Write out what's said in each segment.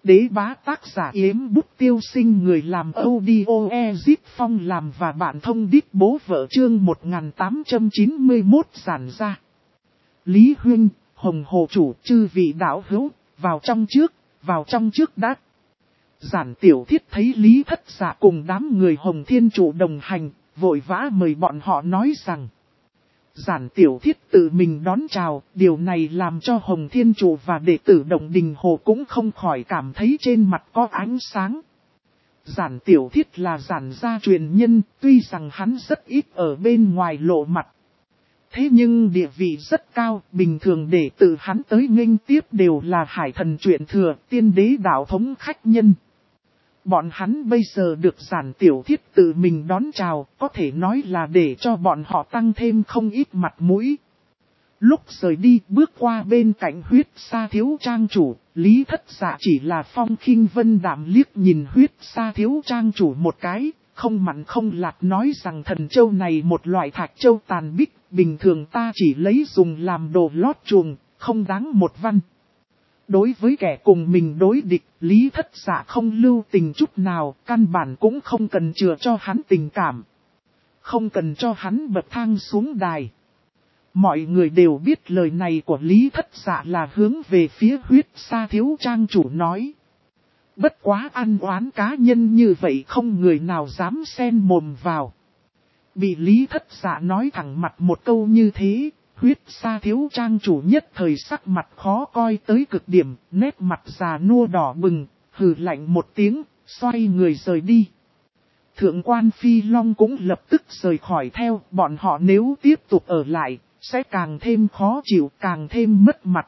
Đế bá tác giả Yếm Bút Tiêu Sinh, người làm audio Ezip Phong làm và bạn thông đít bố vợ, chương 1891 giản ra. Lý Huynh, Hồng Hồ Chủ, chư vị đạo hữu, vào trong trước đã. Giản Tiểu Thiết thấy Lý Thất Dạ cùng đám người Hồng Thiên Chủ đồng hành, vội vã mời bọn họ nói rằng. Giản Tiểu Thiết tự mình đón chào, điều này làm cho Hồng Thiên Chủ và đệ tử Động Đình Hồ cũng không khỏi cảm thấy trên mặt có ánh sáng. Giản Tiểu Thiết là giản gia truyền nhân, tuy rằng hắn rất ít ở bên ngoài lộ mặt. Thế nhưng địa vị rất cao, bình thường đệ tử hắn tới nghênh tiếp đều là hải thần truyền thừa, tiên đế đạo thống khách nhân. Bọn hắn bây giờ được Giản Tiểu Thiết tự mình đón chào, có thể nói là để cho bọn họ tăng thêm không ít mặt mũi. Lúc rời đi bước qua bên cạnh Huyết Sa Thiếu Trang Chủ, Lý Thất Dạ chỉ là phong khinh vân đạm liếc nhìn Huyết Sa Thiếu Trang Chủ một cái, không mặn không lạt nói rằng thần châu này một loại thạch châu tàn bích, bình thường ta chỉ lấy dùng làm đồ lót chuồng, không đáng một văn. Đối với kẻ cùng mình đối địch, Lý Thất Dạ không lưu tình chút nào, căn bản cũng không cần chừa cho hắn tình cảm. Không cần cho hắn bậc thang xuống đài. Mọi người đều biết lời này của Lý Thất Dạ là hướng về phía Huyết Sa Thiếu Trang Chủ nói. Bất quá ăn oán cá nhân như vậy không người nào dám xen mồm vào. Bị Lý Thất Dạ nói thẳng mặt một câu như thế. Huyết Sa Thiếu Trang Chủ nhất thời sắc mặt khó coi tới cực điểm, nét mặt già nua đỏ bừng, hừ lạnh một tiếng, xoay người rời đi. Thượng quan Phi Long cũng lập tức rời khỏi theo, bọn họ nếu tiếp tục ở lại, sẽ càng thêm khó chịu, càng thêm mất mặt.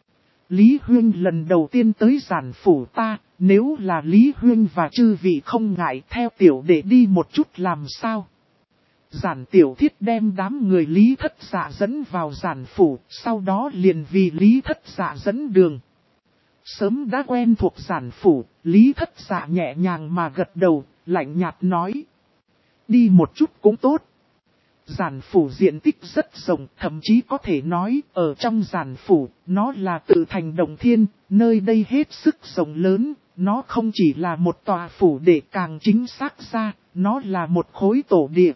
Lý Huyên lần đầu tiên tới giản phủ ta, nếu là Lý Huyên và chư vị không ngại theo tiểu đệ đi một chút làm sao? Giản Tiểu Thiết đem đám người Lý Thất Dạ dẫn vào giản phủ, sau đó liền vì Lý Thất Dạ dẫn đường. Sớm đã quen thuộc giản phủ, Lý Thất Dạ nhẹ nhàng mà gật đầu, lạnh nhạt nói. Đi một chút cũng tốt. Giản phủ diện tích rất rộng, thậm chí có thể nói, ở trong giản phủ, nó là tự thành Động Thiên, nơi đây hết sức rộng lớn, nó không chỉ là một tòa phủ để càng chính xác ra, nó là một khối tổ địa.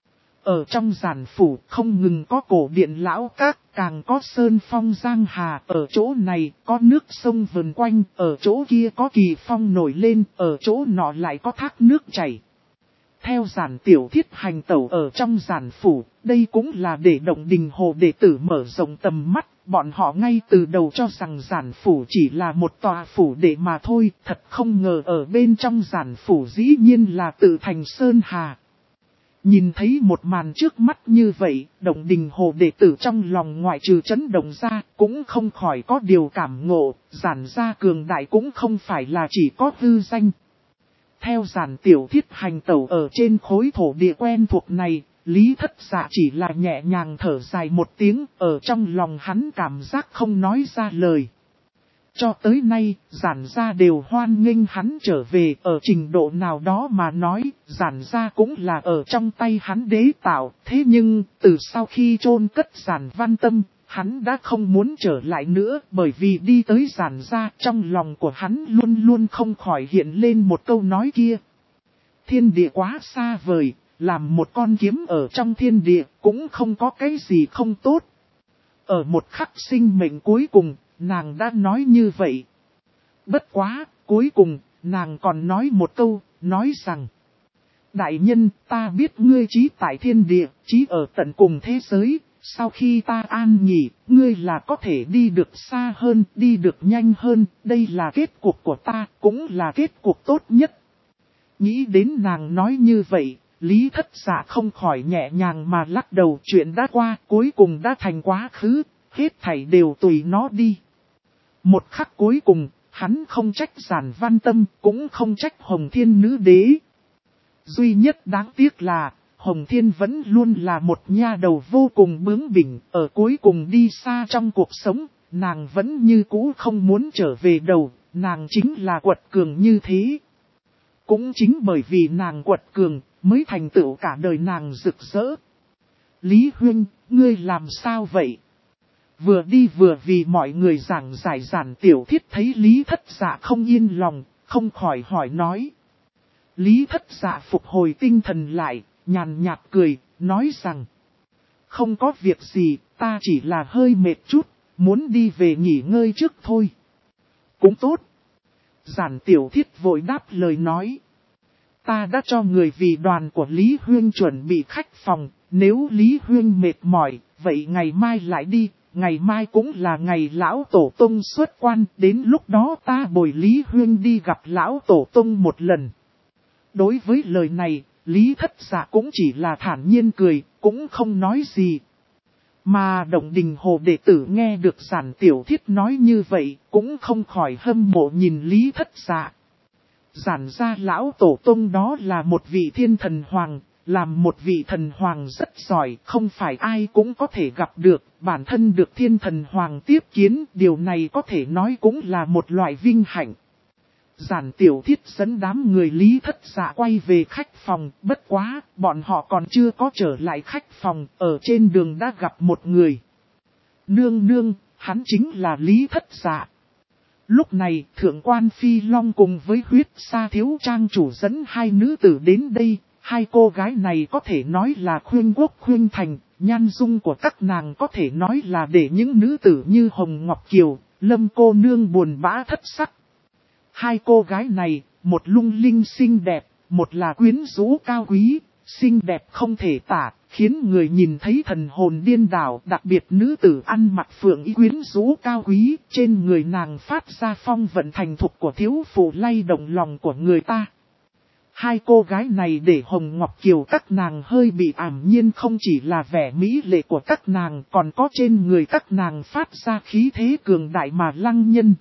Ở trong giản phủ không ngừng có cổ điện lão các, càng có sơn phong giang hà, ở chỗ này có nước sông vần quanh, ở chỗ kia có kỳ phong nổi lên, ở chỗ nọ lại có thác nước chảy. Theo Giản Tiểu Thiết hành tẩu ở trong giản phủ, đây cũng là để Động Đình Hồ đệ tử mở rộng tầm mắt, bọn họ ngay từ đầu cho rằng giản phủ chỉ là một tòa phủ để mà thôi, thật không ngờ ở bên trong giản phủ dĩ nhiên là tự thành sơn hà. Nhìn thấy một màn trước mắt như vậy, Động Đình Hồ đệ tử trong lòng ngoại trừ chấn động ra, cũng không khỏi có điều cảm ngộ, giản gia cường đại cũng không phải là chỉ có hư danh. Theo Giản Tiểu Thiết hành tẩu ở trên khối thổ địa quen thuộc này, Lý Thất Dạ chỉ là nhẹ nhàng thở dài một tiếng, ở trong lòng hắn cảm giác không nói ra lời. Cho tới nay, giản gia đều hoan nghênh hắn trở về, ở trình độ nào đó mà nói, giản gia cũng là ở trong tay hắn đế tạo. Thế nhưng, từ sau khi chôn cất Giản Văn Tâm, hắn đã không muốn trở lại nữa, bởi vì đi tới giản gia, trong lòng của hắn luôn luôn không khỏi hiện lên một câu nói kia. Thiên địa quá xa vời, làm một con kiếm ở trong thiên địa, cũng không có cái gì không tốt. Ở một khắc sinh mệnh cuối cùng, nàng đã nói như vậy. Bất quá, cuối cùng, nàng còn nói một câu, nói rằng. Đại nhân, ta biết ngươi trí tại thiên địa, trí ở tận cùng thế giới, sau khi ta an nghỉ, ngươi là có thể đi được xa hơn, đi được nhanh hơn, đây là kết cục của ta, cũng là kết cục tốt nhất. Nghĩ đến nàng nói như vậy, Lý Thất Dạ không khỏi nhẹ nhàng mà lắc đầu, chuyện đã qua, cuối cùng đã thành quá khứ, hết thảy đều tùy nó đi. Một khắc cuối cùng, hắn không trách Giản Văn Tâm, cũng không trách Hồng Thiên Nữ Đế. Duy nhất đáng tiếc là, Hồng Thiên vẫn luôn là một nha đầu vô cùng bướng bỉnh, ở cuối cùng đi xa trong cuộc sống, nàng vẫn như cũ không muốn trở về đầu, nàng chính là quật cường như thế. Cũng chính bởi vì nàng quật cường, mới thành tựu cả đời nàng rực rỡ. Lý Huynh, ngươi làm sao vậy? vừa đi vừa vì mọi người giảng giải Giản Tiểu Thiết thấy Lý Thất Dạ không yên lòng, không khỏi hỏi nói. Lý Thất Dạ phục hồi tinh thần lại, nhàn nhạt cười, nói rằng. Không có việc gì, ta chỉ là hơi mệt chút, muốn đi về nghỉ ngơi trước thôi. Cũng tốt. Giản Tiểu Thiết vội đáp lời nói. Ta đã cho người vì đoàn của Lý Huyên chuẩn bị khách phòng, nếu Lý Huyên mệt mỏi, vậy ngày mai lại đi, ngày mai cũng là ngày lão tổ tông xuất quan, đến lúc đó ta bồi Lý Huyên đi gặp lão tổ tông một lần. Đối với lời này, Lý Thất Dạ cũng chỉ là thản nhiên cười, cũng không nói gì. Mà Động Đình Hồ đệ tử nghe được Giản Tiểu Thiết nói như vậy, cũng không khỏi hâm mộ nhìn Lý Thất Dạ. Giản gia lão tổ tông đó là một vị thiên thần hoàng, làm một vị thần hoàng rất giỏi, không phải ai cũng có thể gặp được, bản thân được thiên thần hoàng tiếp kiến, điều này có thể nói cũng là một loại vinh hạnh. Giản Tiểu Thiết dẫn đám người Lý Thất Dạ quay về khách phòng, bất quá, bọn họ còn chưa có trở lại khách phòng, ở trên đường đã gặp một người. Nương nương, hắn chính là Lý Thất Dạ. Lúc này, Thượng quan Phi Long cùng với Huyết Sa thiếu trang chủ dẫn hai nữ tử đến đây, hai cô gái này có thể nói là khuyên quốc khuyên thành, nhan dung của các nàng có thể nói là để những nữ tử như Hồng Ngọc Kiều, Lâm cô nương buồn bã thất sắc. Hai cô gái này, một lung linh xinh đẹp, một là quyến rũ cao quý, xinh đẹp không thể tả, khiến người nhìn thấy thần hồn điên đảo. Đặc biệt nữ tử ăn mặc phượng y quyến rũ cao quý, trên người nàng phát ra phong vận thành thục của thiếu phụ lay động lòng của người ta. Hai cô gái này để Hồng Ngọc Kiều các nàng hơi bị ảm nhiên, không chỉ là vẻ mỹ lệ của các nàng, còn có trên người các nàng phát ra khí thế cường đại mà lăng nhân.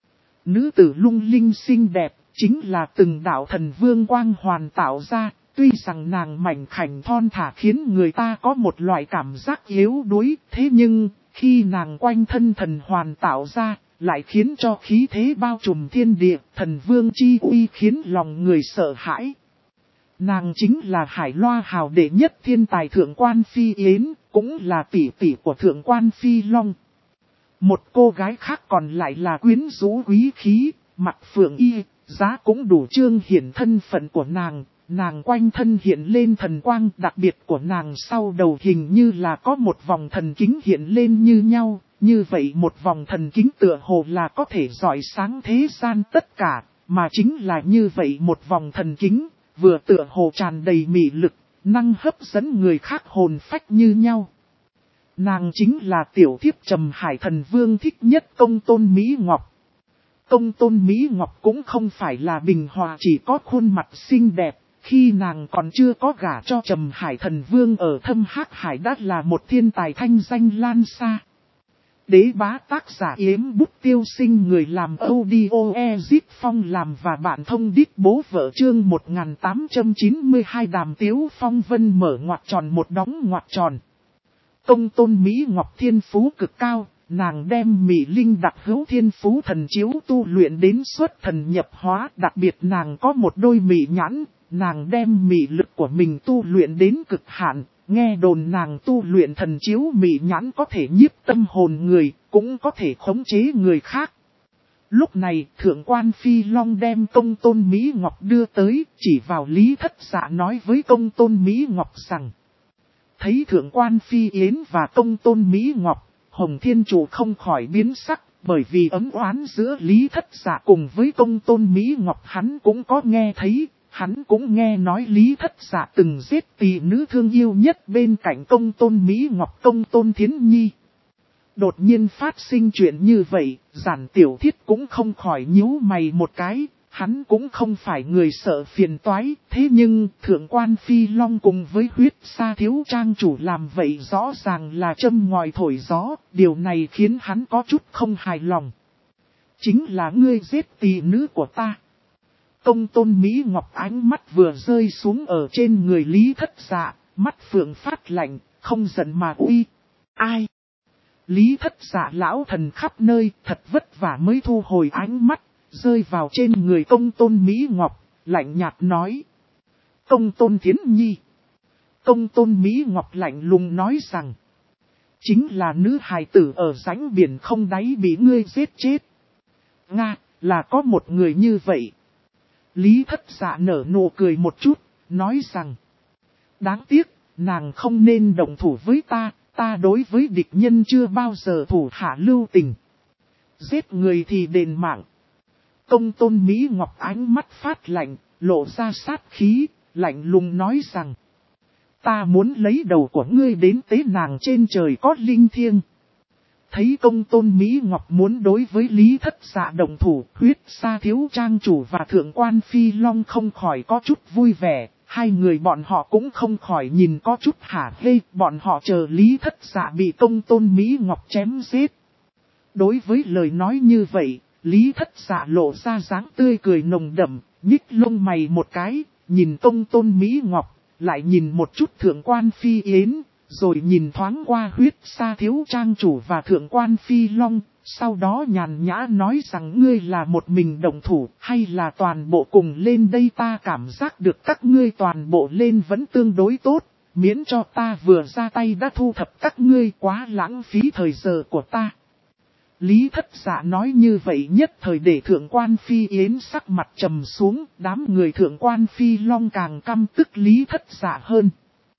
Nữ tử lung linh xinh đẹp, chính là từng đạo thần vương quang hoàn tạo ra, tuy rằng nàng mảnh khảnh thon thả khiến người ta có một loại cảm giác yếu đuối, thế nhưng, khi nàng quanh thân thần hoàn tạo ra, lại khiến cho khí thế bao trùm thiên địa, thần vương chi uy khiến lòng người sợ hãi. Nàng chính là Hải Loa hào đệ nhất thiên tài Thượng quan Phi Yến, cũng là tỷ tỷ của Thượng quan Phi Long. Một cô gái khác còn lại là quyến rũ quý khí, mặc phượng y, giá cũng đủ trương hiển thân phận của nàng. Nàng quanh thân hiện lên thần quang, đặc biệt của nàng sau đầu hình như là có một vòng thần kính hiện lên như nhau. Như vậy một vòng thần kính tựa hồ là có thể rọi sáng thế gian tất cả, mà chính là như vậy một vòng thần kính, vừa tựa hồ tràn đầy mị lực, năng hấp dẫn người khác hồn phách như nhau. Nàng chính là tiểu thiếp Trầm Hải Thần Vương thích nhất Công Tôn Mỹ Ngọc. Công Tôn Mỹ Ngọc cũng không phải là bình hòa chỉ có khuôn mặt xinh đẹp, khi nàng còn chưa có gả cho Trầm Hải Thần Vương ở Thâm Hắc Hải đã là một thiên tài thanh danh lan xa. Đế bá tác giả Yếm Bút Tiêu Sinh, người làm audio Ezip Phong làm và bạn thông đít bố vợ chương 1892 Đàm Tiếu Phong Vân mở ngoặc tròn một đóng ngoặc tròn. Công Tôn Mỹ Ngọc thiên phú cực cao, nàng đem Mị Linh đặc hữu thiên phú thần chiếu tu luyện đến xuất thần nhập hóa, đặc biệt nàng có một đôi mị nhãn, nàng đem mị lực của mình tu luyện đến cực hạn, nghe đồn nàng tu luyện thần chiếu mị nhãn có thể nhiếp tâm hồn người, cũng có thể khống chế người khác. Lúc này, Thượng quan Phi Long đem Công Tôn Mỹ Ngọc đưa tới, chỉ vào Lý Thất Dạ nói với Công Tôn Mỹ Ngọc rằng. Thấy Thượng quan Phi Yến và Công Tôn Mỹ Ngọc, Hồng Thiên Chủ không khỏi biến sắc, bởi vì ấm oán giữa Lý Thất Dạ cùng với Công Tôn Mỹ Ngọc hắn cũng có nghe thấy, hắn cũng nghe nói Lý Thất Dạ từng giết tỷ nữ thương yêu nhất bên cạnh Công Tôn Mỹ Ngọc, Công Tôn Thiến Nhi. Đột nhiên phát sinh chuyện như vậy, Giản Tiểu Thiết cũng không khỏi nhíu mày một cái. Hắn cũng không phải người sợ phiền toái, thế nhưng Thượng quan Phi Long cùng với Huyết Sa thiếu trang chủ làm vậy rõ ràng là châm ngòi thổi gió, điều này khiến hắn có chút không hài lòng. Chính là ngươi giết tỷ nữ của ta. Công Tôn Mỹ Ngọc ánh mắt vừa rơi xuống ở trên người Lý Thất Dạ, mắt phượng phát lạnh, không giận mà uy. Ai? Lý Thất Dạ lão thần khắp nơi, thật vất vả mới thu hồi ánh mắt. Rơi vào trên người Công Tôn Mỹ Ngọc, lạnh nhạt nói. Công Tôn Thiến Nhi. Công Tôn Mỹ Ngọc lạnh lùng nói rằng. Chính là nữ hài tử ở rãnh biển không đáy bị ngươi giết chết. Nga, là có một người như vậy. Lý Thất Dạ nở nụ cười một chút, nói rằng. Đáng tiếc, nàng không nên động thủ với ta đối với địch nhân chưa bao giờ thủ hạ lưu tình. Giết người thì đền mạng. Công tôn Mỹ Ngọc ánh mắt phát lạnh, lộ ra sát khí, lạnh lùng nói rằng. Ta muốn lấy đầu của ngươi đến tế nàng trên trời có linh thiêng. Thấy công tôn Mỹ Ngọc muốn đối với Lý Thất Dạ động thủ, Huyết Sa thiếu trang chủ và thượng quan Phi Long không khỏi có chút vui vẻ, hai người bọn họ cũng không khỏi nhìn có chút hả hê, bọn họ chờ Lý Thất Dạ bị công tôn Mỹ Ngọc chém giết. Đối với lời nói như vậy, Lý Thất Dạ lộ ra dáng tươi cười nồng đậm, nhích lông mày một cái, nhìn công tôn Mỹ Ngọc, lại nhìn một chút thượng quan Phi Yến. Rồi nhìn thoáng qua Huyết Sa thiếu trang chủ và thượng quan Phi Long, sau đó nhàn nhã nói rằng ngươi là một mình động thủ hay là toàn bộ cùng lên đây, ta cảm giác được các ngươi toàn bộ lên vẫn tương đối tốt, miễn cho ta vừa ra tay đã thu thập các ngươi, quá lãng phí thời giờ của ta. Lý Thất Dạ nói như vậy nhất thời để thượng quan Phi Yến sắc mặt trầm xuống, đám người thượng quan Phi Long càng căm tức Lý Thất Dạ hơn.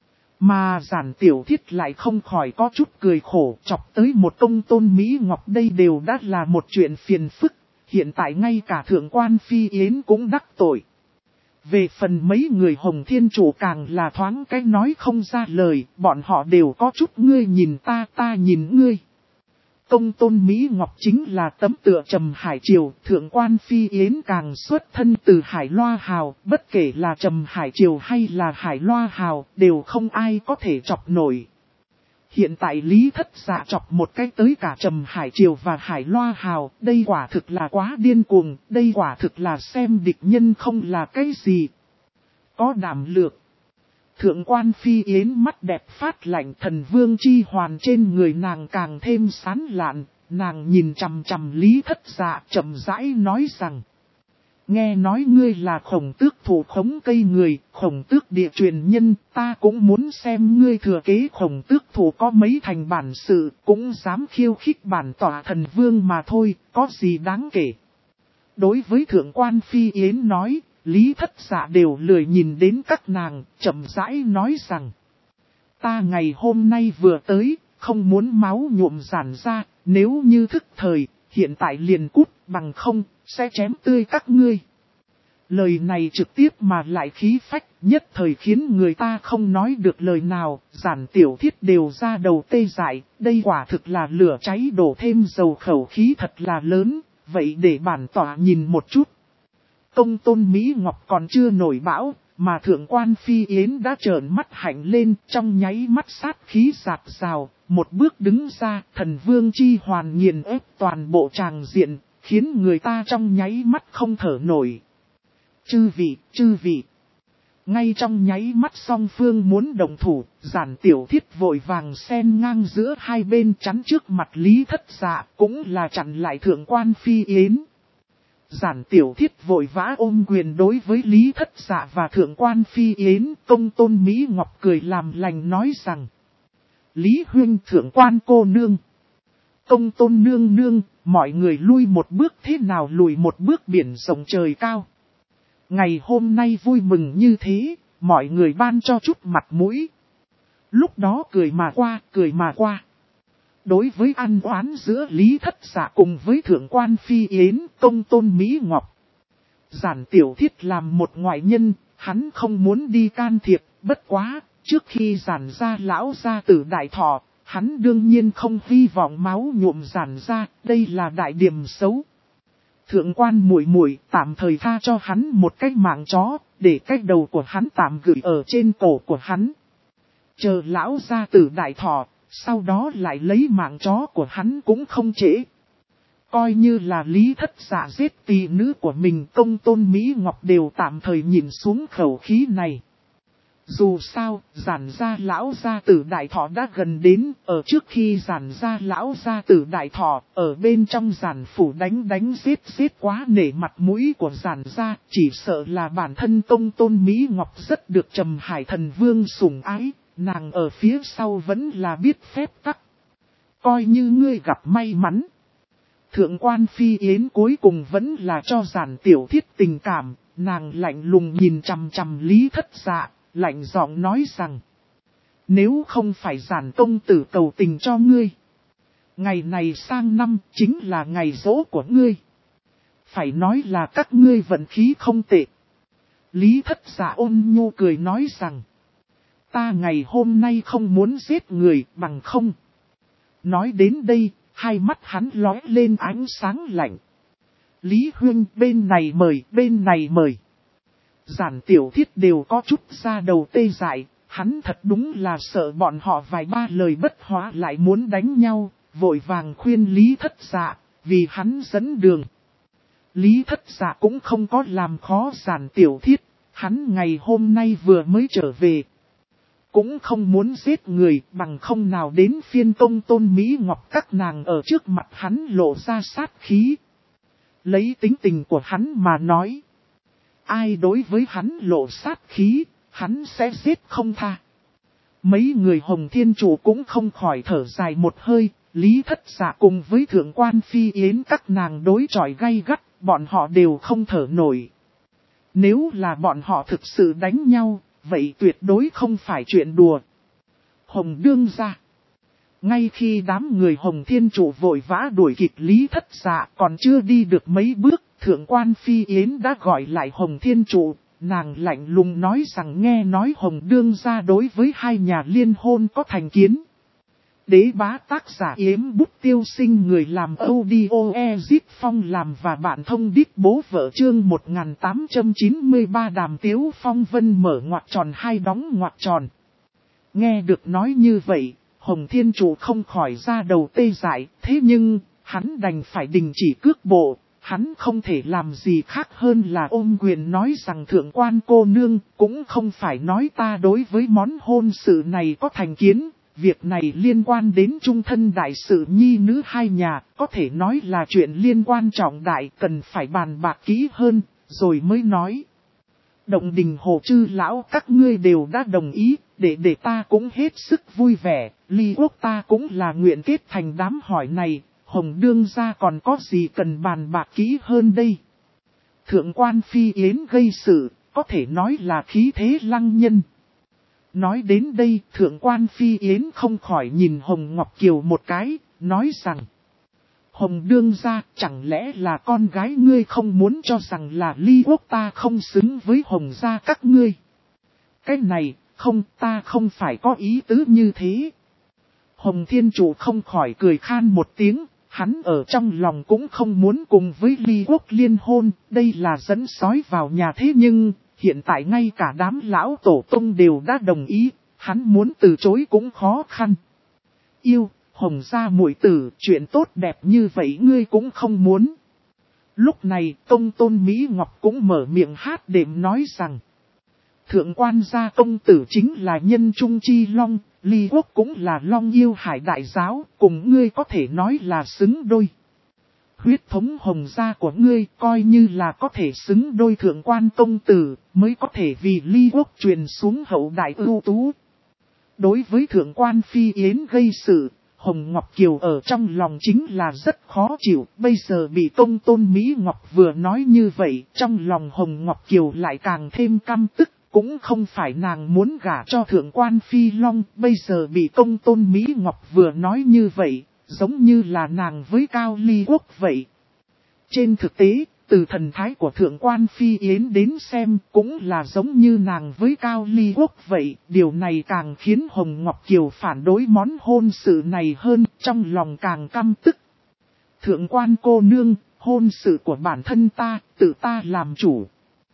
Mà Giản Tiểu Thiết lại không khỏi có chút cười khổ, chọc tới một công tôn Mỹ Ngọc đây đều đã là một chuyện phiền phức, hiện tại ngay cả thượng quan Phi Yến cũng đắc tội. Về phần mấy người Hồng Thiên Chủ càng là thoáng cái nói không ra lời, bọn họ đều có chút ngươi nhìn ta nhìn ngươi. Công tôn Mỹ Ngọc chính là tấm tựa Trầm Hải Triều, thượng quan Phi Yến càng xuất thân từ Hải Loa Hào, bất kể là Trầm Hải Triều hay là Hải Loa Hào, đều không ai có thể chọc nổi. Hiện tại Lý Thất Dạ chọc một cái tới cả Trầm Hải Triều và Hải Loa Hào, đây quả thực là quá điên cuồng, đây quả thực là xem địch nhân không là cái gì. Có đảm lược. Thượng quan Phi Yến mắt đẹp phát lạnh, thần vương chi hoàn trên người nàng càng thêm sán lạn, nàng nhìn chằm chằm Lý Thất Dạ chậm rãi nói rằng. Nghe nói ngươi là Khổng Tước thủ khống cây người, Khổng Tước địa truyền nhân, ta cũng muốn xem ngươi thừa kế Khổng Tước thủ có mấy thành bản sự, cũng dám khiêu khích bản tỏa thần vương mà thôi, có gì đáng kể. Đối với thượng quan Phi Yến nói, Lý Thất Dạ đều lười nhìn đến các nàng, chậm rãi nói rằng. Ta ngày hôm nay vừa tới, không muốn máu nhuộm giản ra, nếu như thức thời, hiện tại liền cút, bằng không, sẽ chém tươi các ngươi. Lời này trực tiếp mà lại khí phách, nhất thời khiến người ta không nói được lời nào, Giản Tiểu Thiết đều ra đầu tê dại, đây quả thực là lửa cháy đổ thêm dầu, khẩu khí thật là lớn, vậy để bản tỏa nhìn một chút. Công tôn Mỹ Ngọc còn chưa nổi bão, mà thượng quan Phi Yến đã trợn mắt hạnh lên, trong nháy mắt sát khí rạc rào, một bước đứng ra, thần vương chi hoàn nghiền ép toàn bộ tràng diện, khiến người ta trong nháy mắt không thở nổi. Chư vị. Ngay trong nháy mắt song phương muốn đồng thủ, Giản Tiểu Thiết vội vàng xen ngang giữa hai bên chắn trước mặt Lý Thất Dạ, cũng là chặn lại thượng quan Phi Yến. Giản Tiểu Thiết vội vã ôm quyền đối với Lý Thất Dạ và thượng quan Phi Yến, công tôn Mỹ Ngọc cười làm lành nói rằng. Lý huynh thượng quan cô nương. Công tôn nương nương, mọi người lui một bước thế nào lùi một bước biển rộng trời cao. Ngày hôm nay vui mừng như thế, mọi người ban cho chút mặt mũi. Lúc đó cười mà qua. Đối với ăn oán giữa Lý Thất Dạ cùng với thượng quan Phi Yến, công tôn Mỹ Ngọc. Giản Tiểu Thiết làm một ngoại nhân, hắn không muốn đi can thiệp, bất quá, trước khi giản ra lão gia tử đại thọ, hắn đương nhiên không hy vọng máu nhuộm giản ra, đây là đại điểm xấu. Thượng quan muội muội tạm thời tha cho hắn một cái mạng chó, để cái đầu của hắn tạm gửi ở trên cổ của hắn. Chờ lão gia tử đại thọ, sau đó lại lấy mạng chó của hắn cũng không trễ. Coi như là Lý Thất Dạ giết tỷ nữ của mình, công tôn Mỹ Ngọc đều tạm thời nhìn xuống khẩu khí này. Dù sao, giản gia lão gia tử đại thọ đã gần đến, ở trước khi giản gia lão gia tử đại thọ, ở bên trong giản phủ đánh giết quá nể mặt mũi của giản gia, chỉ sợ là bản thân công tôn Mỹ Ngọc rất được Trầm Hải thần vương sủng ái, nàng ở phía sau vẫn là biết phép tắc. Coi như ngươi gặp may mắn. Thượng quan Phi Yến cuối cùng vẫn là cho Giản Tiểu Thiết tình cảm, nàng lạnh lùng nhìn chằm chằm Lý Thất Dạ, lạnh giọng nói rằng. Nếu không phải Giản công tử cầu tình cho ngươi, ngày này sang năm chính là ngày giỗ của ngươi. Phải nói là các ngươi vận khí không tệ. Lý Thất Dạ ôn nhu cười nói rằng. Ta ngày hôm nay không muốn giết người bằng không. Nói đến đây, hai mắt hắn lóe lên ánh sáng lạnh. Lý Huyên bên này mời, bên này mời. Giản Tiểu Thiết đều có chút ra đầu tê dại, hắn thật đúng là sợ bọn họ vài ba lời bất hóa lại muốn đánh nhau, vội vàng khuyên Lý Thất Dạ, vì hắn dẫn đường. Lý Thất Dạ cũng không có làm khó Giản Tiểu Thiết, hắn ngày hôm nay vừa mới trở về. Cũng không muốn giết người bằng không nào đến phiên Công Tôn Mỹ Ngọc các nàng ở trước mặt hắn lộ ra sát khí. Lấy tính tình của hắn mà nói. Ai đối với hắn lộ sát khí, hắn sẽ giết không tha. Mấy người Hồng Thiên Chủ cũng không khỏi thở dài một hơi, Lý Thất Dạ cùng với Thượng quan Phi Yến các nàng đối chọi gay gắt, bọn họ đều không thở nổi. Nếu là bọn họ thực sự đánh nhau, vậy tuyệt đối không phải chuyện đùa. Hồng đương ra. Ngay khi đám người Hồng Thiên Chủ vội vã đuổi kịp Lý Thất Dạ còn chưa đi được mấy bước, Thượng quan Phi Yến đã gọi lại Hồng Thiên Chủ, nàng lạnh lùng nói rằng nghe nói Hồng đương ra đối với hai nhà liên hôn có thành kiến. Đế bá tác giả Yếm Bút Tiêu Sinh người làm audio Ezip Phong làm và bạn thông đít bố vợ chương 1893 Đàm Tiếu Phong Vân mở ngoặc tròn hai đóng ngoặc tròn. Nghe được nói như vậy, Hồng Thiên Chủ không khỏi ra đầu tê dại, thế nhưng, hắn đành phải đình chỉ cước bộ, hắn không thể làm gì khác hơn là ôm quyền nói rằng thượng quan cô nương cũng không phải nói ta đối với món hôn sự này có thành kiến. Việc này liên quan đến trung thân đại sự nhi nữ hai nhà, có thể nói là chuyện liên quan trọng đại, cần phải bàn bạc kỹ hơn, rồi mới nói. Động Đình Hồ Chư lão các ngươi đều đã đồng ý, để ta cũng hết sức vui vẻ, Ly Quốc ta cũng là nguyện kết thành đám hỏi này, Hồng đương gia còn có gì cần bàn bạc kỹ hơn đây. Thượng quan Phi Yến gây sự, có thể nói là khí thế lăng nhân. Nói đến đây, Thượng quan Phi Yến không khỏi nhìn Hồng Ngọc Kiều một cái, nói rằng. Hồng đương gia, chẳng lẽ là con gái ngươi không muốn cho rằng là Ly Quốc ta không xứng với Hồng gia các ngươi. Cái này, không, ta không phải có ý tứ như thế. Hồng Thiên Chủ không khỏi cười khan một tiếng, hắn ở trong lòng cũng không muốn cùng với Ly Quốc liên hôn, đây là dẫn sói vào nhà thế nhưng. Hiện tại ngay cả đám lão tổ tông đều đã đồng ý, hắn muốn từ chối cũng khó khăn. Yêu, Hồng gia muội tử, chuyện tốt đẹp như vậy ngươi cũng không muốn. Lúc này, Công Tôn Mỹ Ngọc cũng mở miệng hát đệm nói rằng. Thượng quan gia công tử chính là nhân trung chi long, Ly Quốc cũng là long yêu hải đại giáo, cùng ngươi có thể nói là xứng đôi. Huyết thống Hồng gia của ngươi coi như là có thể xứng đôi thượng quan công tử, mới có thể vì Ly Quốc truyền xuống hậu đại ưu tú. Đối với thượng quan Phi Yến gây sự, Hồng Ngọc Kiều ở trong lòng chính là rất khó chịu, bây giờ bị Công Tôn Mỹ Ngọc vừa nói như vậy, trong lòng Hồng Ngọc Kiều lại càng thêm căm tức, cũng không phải nàng muốn gả cho thượng quan Phi Long, bây giờ bị Công Tôn Mỹ Ngọc vừa nói như vậy. Giống như là nàng với Cao Ly Quốc vậy. Trên thực tế, từ thần thái của Thượng quan Phi Yến đến xem cũng là giống như nàng với Cao Ly Quốc vậy. Điều này càng khiến Hồng Ngọc Kiều phản đối món hôn sự này hơn, trong lòng càng căm tức. Thượng quan cô nương, hôn sự của bản thân ta, tự ta làm chủ.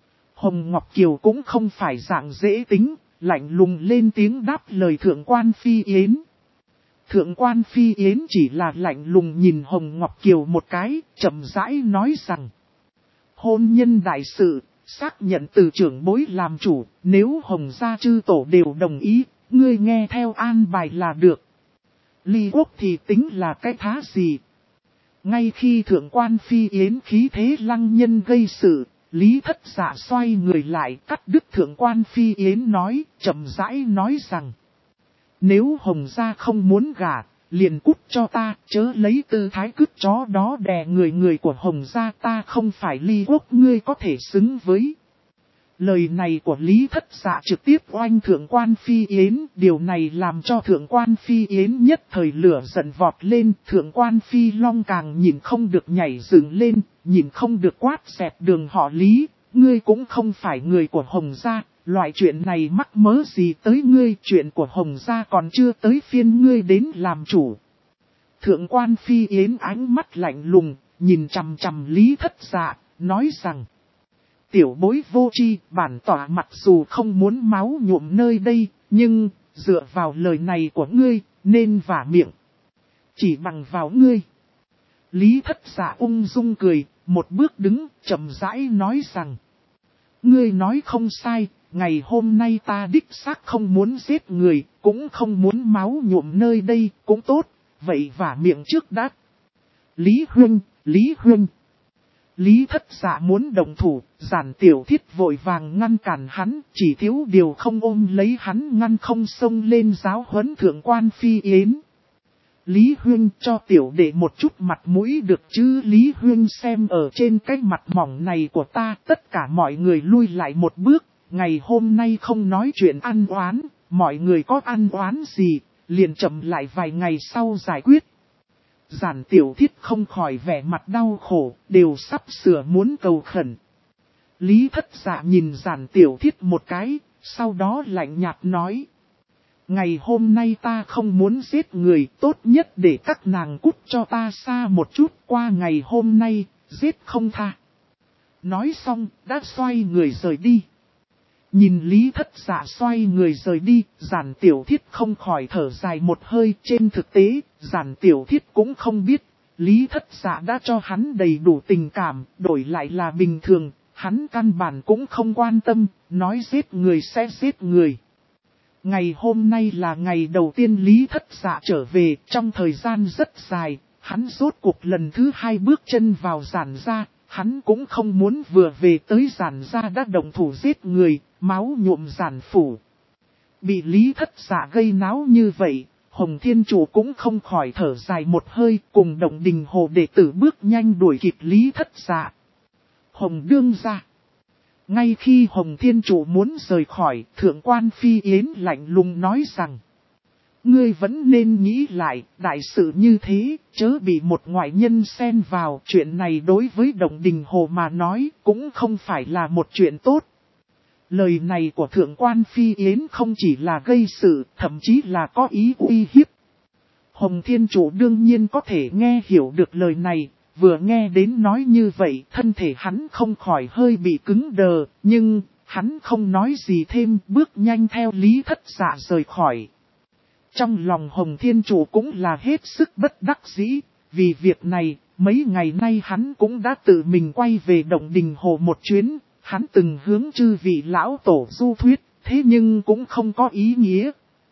Hồng Ngọc Kiều cũng không phải dạng dễ tính, lạnh lùng lên tiếng đáp lời Thượng quan Phi Yến. Thượng quan Phi Yến chỉ là lạnh lùng nhìn Hồng Ngọc Kiều một cái, chậm rãi nói rằng. Hôn nhân đại sự, xác nhận từ trưởng bối làm chủ, nếu Hồng gia chư tổ đều đồng ý, ngươi nghe theo an bài là được. Ly Quốc thì tính là cái thá gì? Ngay khi Thượng quan Phi Yến khí thế lăng nhân gây sự, Lý Thất Dạ xoay người lại cắt đứt Thượng quan Phi Yến nói, chậm rãi nói rằng. Nếu Hồng gia không muốn gả, liền cút cho ta, chớ lấy tư thái cứt chó đó đè người của Hồng gia, ta không phải Ly Quốc ngươi có thể xứng với. Lời này của Lý Thất Dạ trực tiếp oanh Thượng quan Phi Yến, điều này làm cho Thượng quan Phi Yến nhất thời lửa giận vọt lên, Thượng quan Phi Long càng nhìn không được nhảy dựng lên, nhìn không được quát xẹp đường họ Lý, ngươi cũng không phải người của Hồng gia, loại chuyện này mắc mớ gì tới ngươi, chuyện của Hồng gia còn chưa tới phiên ngươi đến làm chủ. Thượng quan Phi Yến ánh mắt lạnh lùng, nhìn chằm chằm Lý Thất Dạ, nói rằng: tiểu bối vô tri, bản tỏa mặc dù không muốn máu nhuộm nơi đây, nhưng, dựa vào lời này của ngươi, nên vả miệng. Chỉ bằng vào ngươi. Lý Thất Dạ ung dung cười, một bước đứng, chậm rãi nói rằng: ngươi nói không sai, ngày hôm nay ta đích xác không muốn giết người, cũng không muốn máu nhuộm nơi đây, cũng tốt, vậy vả miệng trước đã. Lý Huynh, Lý Huynh. Lý Thất Dạ muốn động thủ, Giản Tiểu Thiết vội vàng ngăn cản hắn, chỉ thiếu điều không ôm lấy hắn ngăn không xông lên giáo huấn Thượng quan Phi Yến. Lý Huynh cho tiểu đệ một chút mặt mũi được chứ, Lý Huynh xem ở trên cái mặt mỏng này của ta, tất cả mọi người lui lại một bước, ngày hôm nay không nói chuyện ăn oán, mọi người có ăn oán gì, liền chậm lại vài ngày sau giải quyết. Giản Tiểu Thiết không khỏi vẻ mặt đau khổ, đều sắp sửa muốn cầu khẩn. Lý Thất Dạ nhìn Giản Tiểu Thiết một cái, sau đó lạnh nhạt nói: ngày hôm nay ta không muốn giết người, tốt nhất để các nàng cút cho ta xa một chút, qua ngày hôm nay, giết không tha. Nói xong, đã xoay người rời đi. Nhìn Lý Thất Dạ xoay người rời đi, Giản Tiểu Thiết không khỏi thở dài một hơi. Trên thực tế, Giản Tiểu Thiết cũng không biết, Lý Thất Dạ đã cho hắn đầy đủ tình cảm, đổi lại là bình thường, hắn căn bản cũng không quan tâm, nói giết người sẽ giết người. Ngày hôm nay là ngày đầu tiên Lý Thất Dạ trở về, trong thời gian rất dài, hắn rốt cuộc lần thứ 2 bước chân vào Giản gia, hắn cũng không muốn vừa về tới Giản gia đã động thủ giết người, máu nhuộm Giản phủ. Bị Lý Thất Dạ gây náo như vậy, Hồng Thiên Chủ cũng không khỏi thở dài một hơi, cùng Động Đình Hồ đệ tử bước nhanh đuổi kịp Lý Thất Dạ. Hồng đương gia. Ngay khi Hồng Thiên Chủ muốn rời khỏi, Thượng quan Phi Yến lạnh lùng nói rằng: ngươi vẫn nên nghĩ lại, đại sự như thế, chớ bị một ngoại nhân xen vào, chuyện này đối với Động Đình Hồ mà nói, cũng không phải là một chuyện tốt. Lời này của Thượng quan Phi Yến không chỉ là gây sự, thậm chí là có ý uy hiếp. Hồng Thiên Chủ đương nhiên có thể nghe hiểu được lời này. Vừa nghe đến nói như vậy, thân thể hắn không khỏi hơi bị cứng đờ, nhưng hắn không nói gì thêm, bước nhanh theo Lý Thất Dạ rời khỏi. Trong lòng Hồng Thiên Chủ cũng là hết sức bất đắc dĩ, vì việc này, mấy ngày nay hắn cũng đã tự mình quay về Động Đình Hồ một chuyến, hắn từng hướng chư vị lão tổ du thuyết, thế nhưng cũng không có ý nghĩa.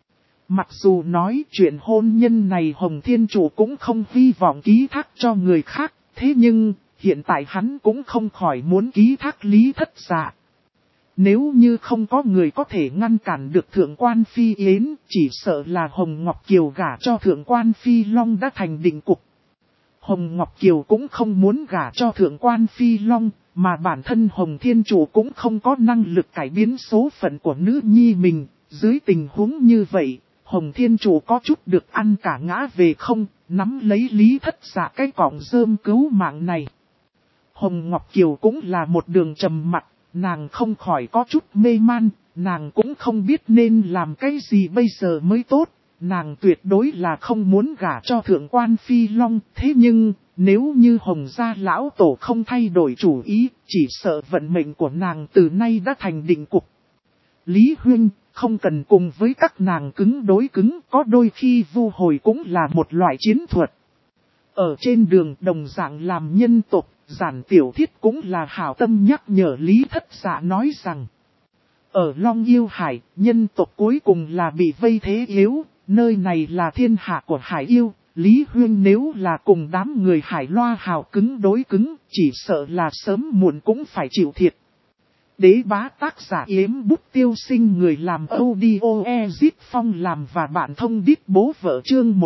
Mặc dù nói chuyện hôn nhân này Hồng Thiên Chủ cũng không hy vọng ký thác cho người khác, thế nhưng hiện tại hắn cũng không khỏi muốn ký thác Lý Thất Dạ. Nếu như không có người có thể ngăn cản được Thượng quan Phi Yến, chỉ sợ là Hồng Ngọc Kiều gả cho Thượng quan Phi Long đã thành định cục. Hồng Ngọc Kiều cũng không muốn gả cho Thượng quan Phi Long, mà bản thân Hồng Thiên Chủ cũng không có năng lực cải biến số phận của nữ nhi mình. Dưới tình huống như vậy, Hồng Thiên Chủ có chút được ăn cả ngã về không, nắm lấy Lý Thất Dạ cái cọng rơm cứu mạng này. Hồng Ngọc Kiều cũng là một đường trầm mặc, nàng không khỏi có chút mê man, nàng cũng không biết nên làm cái gì bây giờ mới tốt. Nàng tuyệt đối là không muốn gả cho Thượng quan Phi Long, thế nhưng, nếu như Hồng gia lão tổ không thay đổi chủ ý, chỉ sợ vận mệnh của nàng từ nay đã thành định cục. Lý Huynh, không cần cùng với các nàng cứng đối cứng, có đôi khi vu hồi cũng là một loại chiến thuật. Ở trên đường đồng dạng làm nhân tộc, Giản Tiểu Thiết cũng là hảo tâm nhắc nhở Lý Thất Dạ nói rằng: ở Long Yêu Hải, nhân tộc cuối cùng là bị vây thế yếu, nơi này là thiên hạ của Hải Yêu, Lý Huyên nếu là cùng đám người Hải Loa hào cứng đối cứng, chỉ sợ là sớm muộn cũng phải chịu thiệt. Đế bá tác giả Yếm Bút Tiêu Sinh, người làm audio Ezit Phong làm và bạn thông đít bố vợ, chương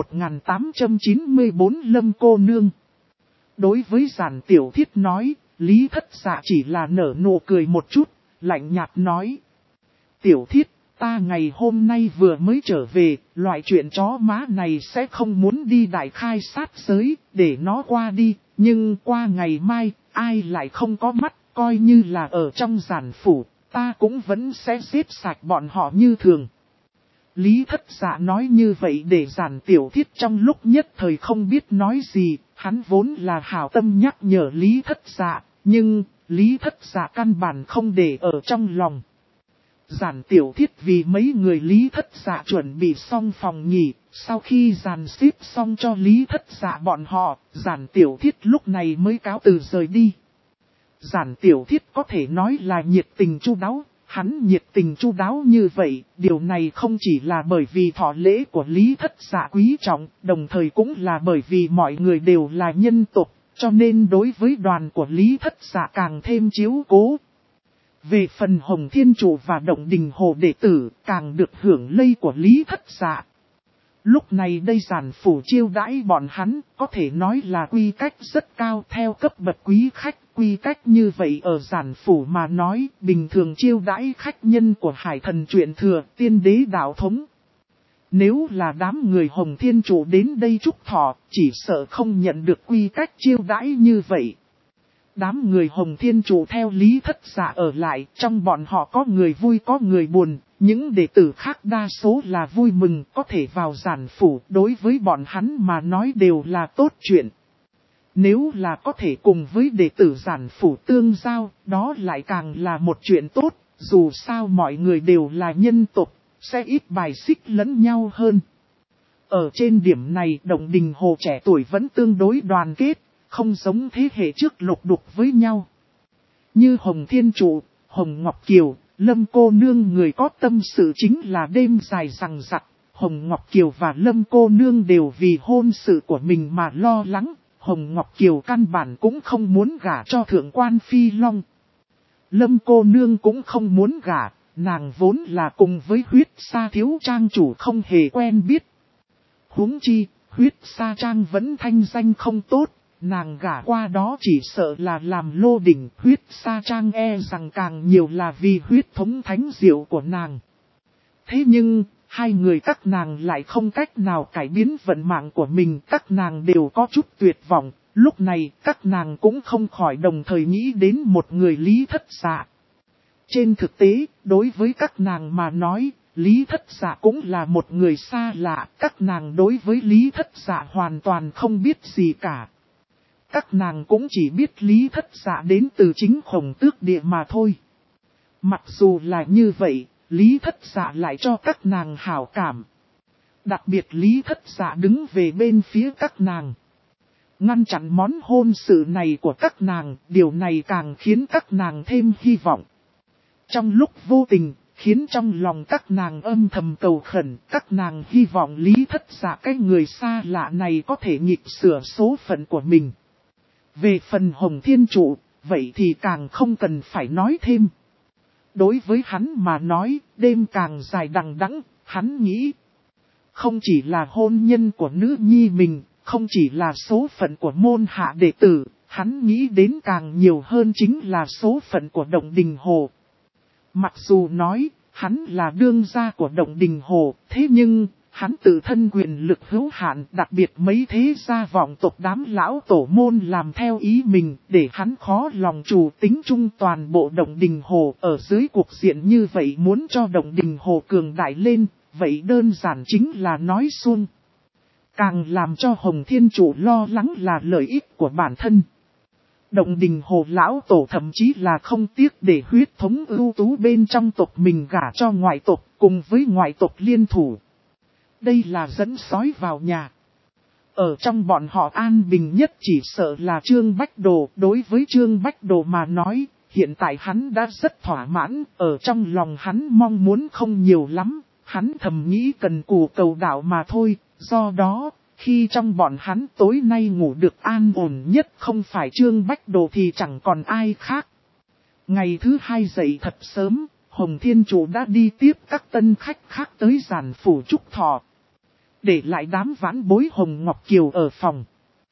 1894 Lâm cô nương. Đối với Giản Tiểu Thiết nói, Lý Thất Dạ chỉ là nở nụ cười một chút, lạnh nhạt nói. Tiểu Thiết, ta ngày hôm nay vừa mới trở về, loại chuyện chó má này sẽ không muốn đi đại khai sát giới, để nó qua đi, nhưng qua ngày mai, ai lại không có mắt, coi như là ở trong giản phủ, ta cũng vẫn sẽ giết sạch bọn họ như thường. Lý Thất Dạ nói như vậy để Giản Tiểu Thiết trong lúc nhất thời không biết nói gì, hắn vốn là hảo tâm nhắc nhở Lý Thất Dạ, nhưng Lý Thất Dạ căn bản không để ở trong lòng. Giản Tiểu Thiết vì mấy người Lý Thất Dạ chuẩn bị xong phòng nghỉ, sau khi dàn xếp xong cho Lý Thất Dạ bọn họ, Giản Tiểu Thiết lúc này mới cáo từ rời đi. Giản Tiểu Thiết có thể nói là nhiệt tình chu đáo, hắn nhiệt tình chu đáo như vậy, điều này không chỉ là bởi vì thọ lễ của Lý Thất Dạ quý trọng, đồng thời cũng là bởi vì mọi người đều là nhân tộc, cho nên đối với đoàn của Lý Thất Dạ càng thêm chiếu cố. Về phần Hồng Thiên Chủ và Động Đình Hồ đệ tử, càng được hưởng lây của Lý Thất Dạ. Lúc này đây giản phủ chiêu đãi bọn hắn, có thể nói là quy cách rất cao theo cấp bậc quý khách. Quy cách như vậy ở giản phủ mà nói, bình thường chiêu đãi khách nhân của Hải Thần Truyện Thừa, tiên đế đạo thống. Nếu là đám người Hồng Thiên Chủ đến đây chúc thọ, chỉ sợ không nhận được quy cách chiêu đãi như vậy. Đám người Hồng Thiên Chủ theo Lý Thất Dạ ở lại, trong bọn họ có người vui có người buồn, những đệ tử khác đa số là vui mừng có thể vào giản phủ, đối với bọn hắn mà nói đều là tốt chuyện. Nếu là có thể cùng với đệ tử giản phủ tương giao, đó lại càng là một chuyện tốt, dù sao mọi người đều là nhân tộc, sẽ ít bài xích lẫn nhau hơn. Ở trên điểm này, Động Đình Hồ trẻ tuổi vẫn tương đối đoàn kết, không giống thế hệ trước lục đục với nhau. Như Hồng Thiên Trụ, Hồng Ngọc Kiều, Lâm cô nương người có tâm sự chính là đêm dài rằng rặc. Hồng Ngọc Kiều và Lâm cô nương đều vì hôn sự của mình mà lo lắng. Hồng Ngọc Kiều căn bản cũng không muốn gả cho thượng quan Phi Long. Lâm cô nương cũng không muốn gả, nàng vốn là cùng với Huyết Sa thiếu trang chủ không hề quen biết. Huống chi, Huyết Sa trang vẫn thanh danh không tốt. Nàng gả qua đó chỉ sợ là làm lô đỉnh. Huyết Sa trang e rằng càng nhiều là vì huyết thống thánh diệu của nàng. Thế nhưng, hai người các nàng lại không cách nào cải biến vận mạng của mình. Các nàng đều có chút tuyệt vọng. Lúc này các nàng cũng không khỏi đồng thời nghĩ đến một người Lý Thất Dạ. Trên thực tế, đối với các nàng mà nói, Lý Thất Dạ cũng là một người xa lạ. Các nàng đối với Lý Thất Dạ hoàn toàn không biết gì cả. Các nàng cũng chỉ biết Lý Thất Dạ đến từ chính Khổng Tước Địa mà thôi. Mặc dù là như vậy, Lý Thất Dạ lại cho các nàng hảo cảm. Đặc biệt Lý Thất Dạ đứng về bên phía các nàng. Ngăn chặn món hôn sự này của các nàng, điều này càng khiến các nàng thêm hy vọng. Trong lúc vô tình, khiến trong lòng các nàng âm thầm cầu khẩn, các nàng hy vọng Lý Thất Dạ cái người xa lạ này có thể nghịch sửa số phận của mình. Về phần Hồng Thiên Trụ, vậy thì càng không cần phải nói thêm. Đối với hắn mà nói, đêm càng dài đằng đẵng, hắn nghĩ. Không chỉ là hôn nhân của nữ nhi mình, không chỉ là số phận của môn hạ đệ tử, hắn nghĩ đến càng nhiều hơn chính là số phận của Động Đình Hồ. Mặc dù nói, hắn là đương gia của Động Đình Hồ, thế nhưng, hắn tự thân quyền lực hữu hạn, đặc biệt mấy thế gia vọng tộc đám lão tổ môn làm theo ý mình, để hắn khó lòng chủ tính chung toàn bộ Động Đình Hồ. Ở dưới cuộc diện như vậy muốn cho Động Đình Hồ cường đại lên, vậy đơn giản chính là nói suông. Càng làm cho Hồng Thiên Chủ lo lắng là lợi ích của bản thân. Động Đình Hồ lão tổ thậm chí là không tiếc để huyết thống ưu tú bên trong tộc mình gả cho ngoại tộc, cùng với ngoại tộc liên thủ. Đây là dẫn sói vào nhà. Ở trong bọn họ an bình nhất chỉ sợ là Trương Bách Đồ. Đối với Trương Bách Đồ mà nói, hiện tại hắn đã rất thỏa mãn, ở trong lòng hắn mong muốn không nhiều lắm. Hắn thầm nghĩ cần cù cầu đạo mà thôi, do đó, khi trong bọn hắn tối nay ngủ được an ổn nhất không phải Trương Bách Đồ thì chẳng còn ai khác. Ngày thứ hai dậy thật sớm, Hồng Thiên Chủ đã đi tiếp các tân khách khác tới giản phủ chúc thọ. Để lại đám vãn bối Hồng Ngọc Kiều ở phòng.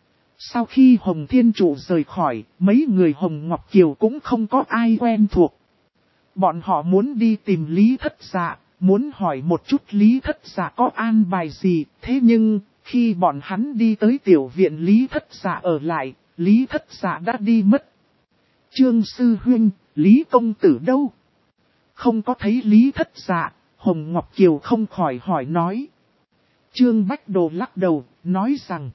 Sau khi Hồng Thiên Chủ rời khỏi, mấy người Hồng Ngọc Kiều cũng không có ai quen thuộc. Bọn họ muốn đi tìm Lý Thất Dạ, muốn hỏi một chút Lý Thất Dạ có an bài gì. Thế nhưng, khi bọn hắn đi tới tiểu viện Lý Thất Dạ ở lại, Lý Thất Dạ đã đi mất. Trương Sư Huynh, Lý Công Tử đâu? Không có thấy Lý Thất Dạ, Hồng Ngọc Kiều không khỏi hỏi nói. Trương Bách Đồ lắc đầu, nói rằng.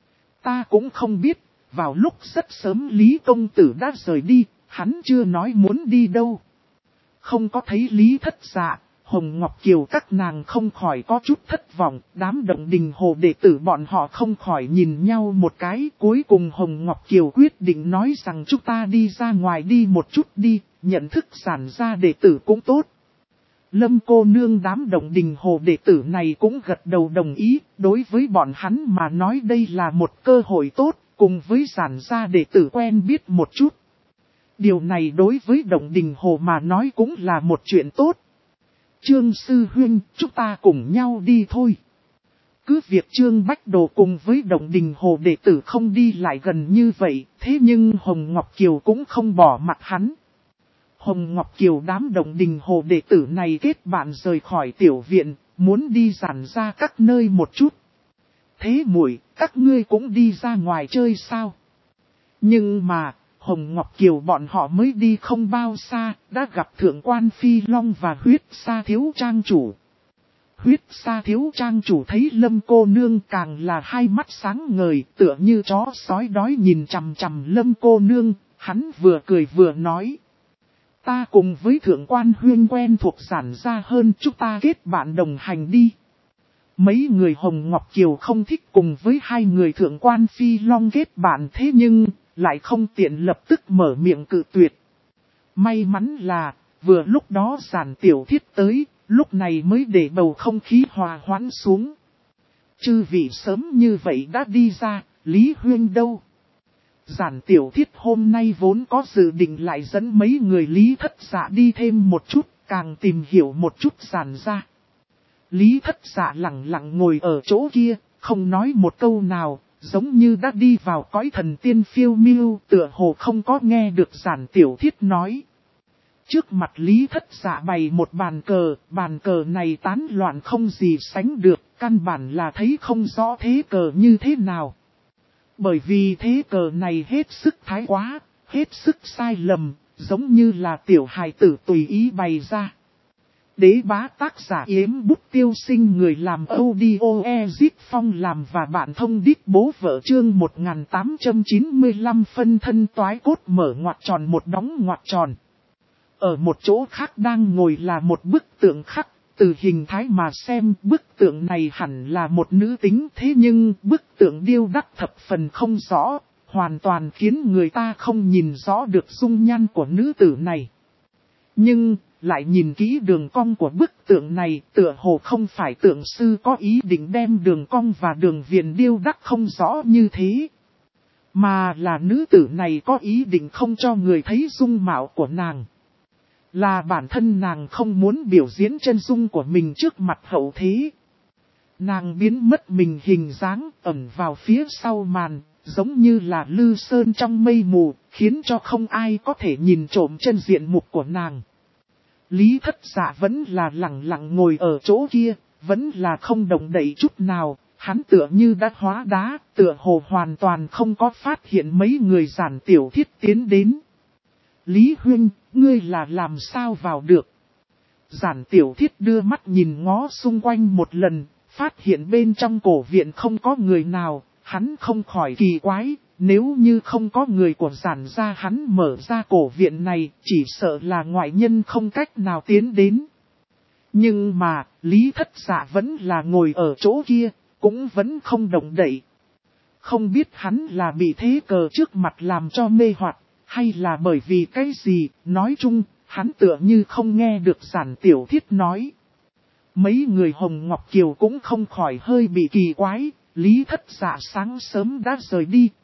Ta cũng không biết, vào lúc rất sớm Lý Công Tử đã rời đi, hắn chưa nói muốn đi đâu. Không có thấy Lý Thất Dạ, Hồng Ngọc Kiều các nàng không khỏi có chút thất vọng, đám Động Đình Hồ đệ tử bọn họ không khỏi nhìn nhau một cái. Cuối cùng Hồng Ngọc Kiều quyết định nói rằng chúng ta đi ra ngoài đi một chút đi, nhận thức giản ra đệ tử cũng tốt. Lâm cô nương đám Động Đình Hồ đệ tử này cũng gật đầu đồng ý, đối với bọn hắn mà nói đây là một cơ hội tốt, cùng với giản gia đệ tử quen biết một chút. Điều này đối với Động Đình Hồ mà nói cũng là một chuyện tốt. Trương Sư Huynh, chúng ta cùng nhau đi thôi. Cứ việc Trương Bách Đồ cùng với Động Đình Hồ đệ tử không đi lại gần như vậy, thế nhưng Hồng Ngọc Kiều cũng không bỏ mặc hắn. Hồng Ngọc Kiều đám Động Đình Hồ đệ tử này kết bạn rời khỏi tiểu viện, muốn đi giản ra các nơi một chút. Thế muội, các ngươi cũng đi ra ngoài chơi sao? Nhưng mà, Hồng Ngọc Kiều bọn họ mới đi không bao xa, đã gặp Thượng quan Phi Long và Huyết Sa Thiếu Trang Chủ. Huyết Sa Thiếu Trang Chủ thấy Lâm cô nương càng là hai mắt sáng ngời, tựa như chó sói đói nhìn chằm chằm Lâm cô nương, hắn vừa cười vừa nói. Ta cùng với Thượng quan Huyên quen thuộc giản ra hơn, chúng ta kết bạn đồng hành đi. Mấy người Hồng Ngọc Kiều không thích cùng với hai người Thượng quan Phi Long kết bạn, thế nhưng lại không tiện lập tức mở miệng cự tuyệt. May mắn là, vừa lúc đó giản tiểu thiết tới, lúc này mới để bầu không khí hòa hoãn xuống. Chư vị sớm như vậy đã đi ra, Lý Huyên đâu? Giản tiểu thiết hôm nay vốn có dự định lại dẫn mấy người Lý Thất Dạ đi thêm một chút, càng tìm hiểu một chút giản ra. Lý Thất Dạ lặng lặng ngồi ở chỗ kia, không nói một câu nào, giống như đã đi vào cõi thần tiên phiêu miêu, tựa hồ không có nghe được giản tiểu thiết nói. Trước mặt Lý Thất Dạ bày một bàn cờ này tán loạn không gì sánh được, căn bản là thấy không rõ thế cờ như thế nào. Bởi vì thế cờ này hết sức thái quá, hết sức sai lầm, giống như là tiểu hài tử tùy ý bày ra. Đế bá tác giả Yếm Bút Tiêu Sinh, người làm audio Ezip Phong làm và bạn thông đít bố vợ chương 1895 phân thân toái cốt mở ngoặc tròn một đóng ngoặc tròn. Ở một chỗ khác đang ngồi là một bức tượng khắc, từ hình thái mà xem bức tượng này hẳn là một nữ tính, thế nhưng bức tượng điêu đắc thập phần không rõ, hoàn toàn khiến người ta không nhìn rõ được dung nhan của nữ tử này. Nhưng, lại nhìn kỹ đường cong của bức tượng này, tựa hồ không phải tượng sư có ý định đem đường cong và đường viền điêu đắc không rõ như thế. Mà là nữ tử này có ý định không cho người thấy dung mạo của nàng. Là bản thân nàng không muốn biểu diễn chân dung của mình trước mặt hậu thế. Nàng biến mất mình hình dáng ẩn vào phía sau màn, giống như là lư sơn trong mây mù, khiến cho không ai có thể nhìn trộm chân diện mục của nàng. Lý Thất Dạ vẫn là lặng lặng ngồi ở chỗ kia, vẫn là không động đậy chút nào, hắn tựa như đã hóa đá, tựa hồ hoàn toàn không có phát hiện mấy người giản tiểu thiết tiến đến. Lý Huynh, ngươi là làm sao vào được? Giản tiểu thiết đưa mắt nhìn ngó xung quanh một lần, phát hiện bên trong cổ viện không có người nào, hắn không khỏi kỳ quái, nếu như không có người của giản gia hắn mở ra cổ viện này, chỉ sợ là ngoại nhân không cách nào tiến đến. Nhưng mà, Lý Thất Dạ vẫn là ngồi ở chỗ kia, cũng vẫn không động đậy. Không biết hắn là bị thế cờ trước mặt làm cho mê hoặc, hay là bởi vì cái gì, nói chung, hắn tựa như không nghe được giản tiểu thiết nói. Mấy người Hồng Ngọc Kiều cũng không khỏi hơi bị kỳ quái, Lý Thất Dạ sáng sớm đã rời đi,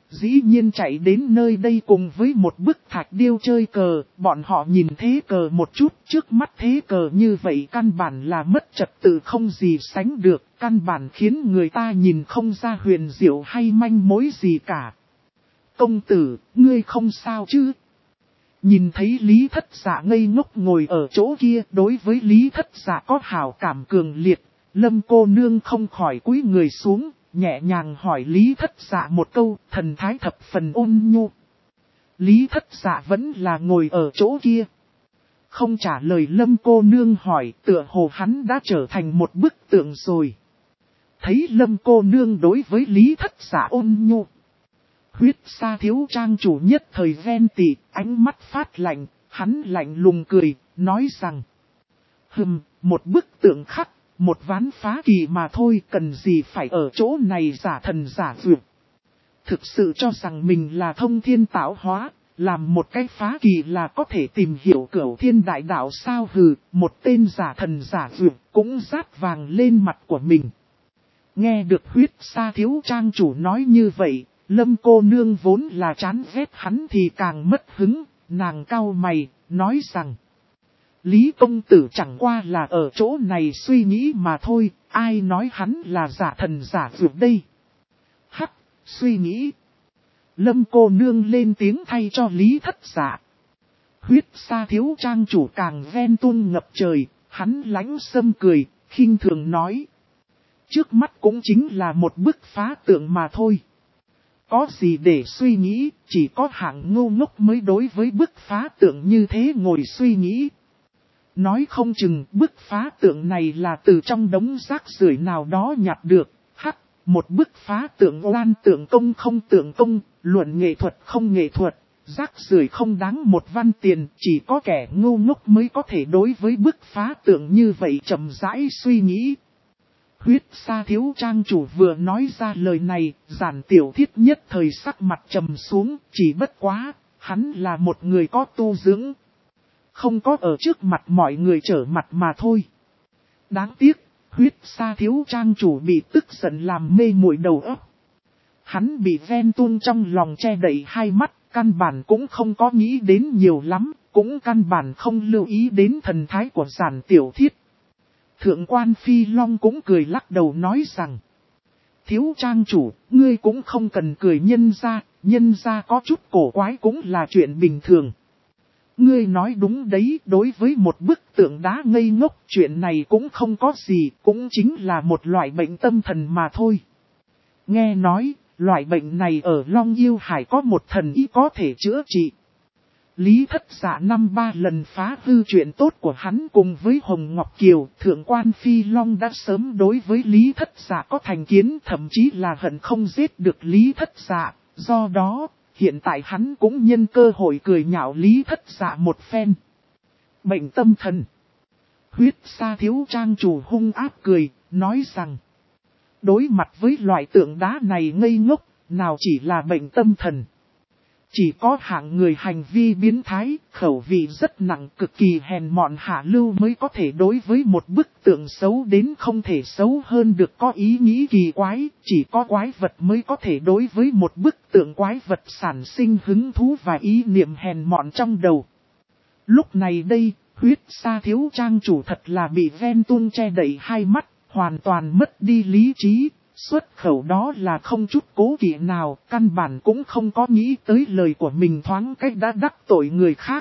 dĩ nhiên chạy đến nơi đây cùng với một bức thạch điêu chơi cờ, bọn họ nhìn thế cờ một chút, trước mắt thế cờ như vậy căn bản là mất trật tự không gì sánh được, căn bản khiến người ta nhìn không ra huyền diệu hay manh mối gì cả. Công tử, ngươi không sao chứ? Nhìn thấy Lý Thất Dạ ngây ngốc ngồi ở chỗ kia, đối với Lý Thất Dạ có hảo cảm cường liệt, Lâm cô nương không khỏi cúi người xuống, nhẹ nhàng hỏi Lý Thất Dạ một câu, thần thái thập phần ôn nhu. Lý Thất Dạ vẫn là ngồi ở chỗ kia, không trả lời Lâm cô nương hỏi, tựa hồ hắn đã trở thành một bức tượng rồi. Thấy Lâm cô nương đối với Lý Thất Dạ ôn nhu, Huyết Sa thiếu trang chủ nhất thời ghen tị, ánh mắt phát lạnh, hắn lạnh lùng cười, nói rằng: một bức tượng khắc, một ván phá kỳ mà thôi, cần gì phải ở chỗ này giả thần giả dược. Thực sự cho rằng mình là thông thiên tạo hóa, làm một cái phá kỳ là có thể tìm hiểu cửu thiên đại đạo sao hừ, một tên giả thần giả dược cũng rát vàng lên mặt của mình. Nghe được Huyết Sa thiếu trang chủ nói như vậy, Lâm cô nương vốn là chán ghét hắn thì càng mất hứng, nàng cau mày, nói rằng: Lý công tử chẳng qua là ở chỗ này suy nghĩ mà thôi, ai nói hắn là giả thần giả dược đây? Hắc, suy nghĩ. Lâm cô nương lên tiếng thay cho Lý Thất Dạ. Huyết Sa thiếu trang chủ càng ghen tuông ngập trời, hắn lãnh sâm cười, khinh thường nói: trước mắt cũng chính là một bức phá tượng mà thôi. Có gì để suy nghĩ, chỉ có hạng ngu ngốc mới đối với bức phá tượng như thế ngồi suy nghĩ. Nói không chừng bức phá tượng này là từ trong đống rác rưởi nào đó nhặt được. Hắc, một bức phá tượng oan tượng công không tượng công, luận nghệ thuật không nghệ thuật, rác rưởi không đáng một văn tiền. Chỉ có kẻ ngu ngốc mới có thể đối với bức phá tượng như vậy chậm rãi suy nghĩ. Huyết Sa thiếu trang chủ vừa nói ra lời này, Giản Tiểu Thiết nhất thời sắc mặt trầm xuống, chỉ bất quá, hắn là một người có tu dưỡng. Không có ở trước mặt mọi người trở mặt mà thôi. Đáng tiếc, Huyết Sa thiếu trang chủ bị tức giận làm mê muội đầu óc. Hắn bị ghen tuông trong lòng che đậy hai mắt, căn bản cũng không có nghĩ đến nhiều lắm, cũng căn bản không lưu ý đến thần thái của Giản Tiểu Thiết. Thượng quan Phi Long cũng cười lắc đầu nói rằng: thiếu trang chủ, ngươi cũng không cần cười nhân ra có chút cổ quái cũng là chuyện bình thường. Ngươi nói đúng đấy, đối với một bức tượng đá ngây ngốc, chuyện này cũng không có gì, cũng chính là một loại bệnh tâm thần mà thôi. Nghe nói, loại bệnh này ở Long Yêu Hải có một thần y có thể chữa trị. Lý Thất Dạ 5-3 lần phá hư chuyện tốt của hắn cùng với Hồng Ngọc Kiều, Thượng quan Phi Long đã sớm đối với Lý Thất Dạ có thành kiến, thậm chí là hận không giết được Lý Thất Dạ, do đó, hiện tại hắn cũng nhân cơ hội cười nhạo Lý Thất Dạ một phen. Bệnh tâm thần. Huyết Sa thiếu trang chủ hung ác cười, nói rằng: đối mặt với loại tượng đá này ngây ngốc, nào chỉ là bệnh tâm thần. Chỉ có hạng người hành vi biến thái, khẩu vị rất nặng, cực kỳ hèn mọn hạ lưu mới có thể đối với một bức tượng xấu đến không thể xấu hơn được có ý nghĩ kỳ quái, chỉ có quái vật mới có thể đối với một bức tượng quái vật sản sinh hứng thú và ý niệm hèn mọn trong đầu. Lúc này đây, Huyết Sa thiếu trang chủ thật là bị ghen tuông che đậy hai mắt, hoàn toàn mất đi lý trí. Xuất khẩu đó là không chút cố kỵ nào, căn bản cũng không có nghĩ tới lời của mình thoáng cách đã đắc tội người khác.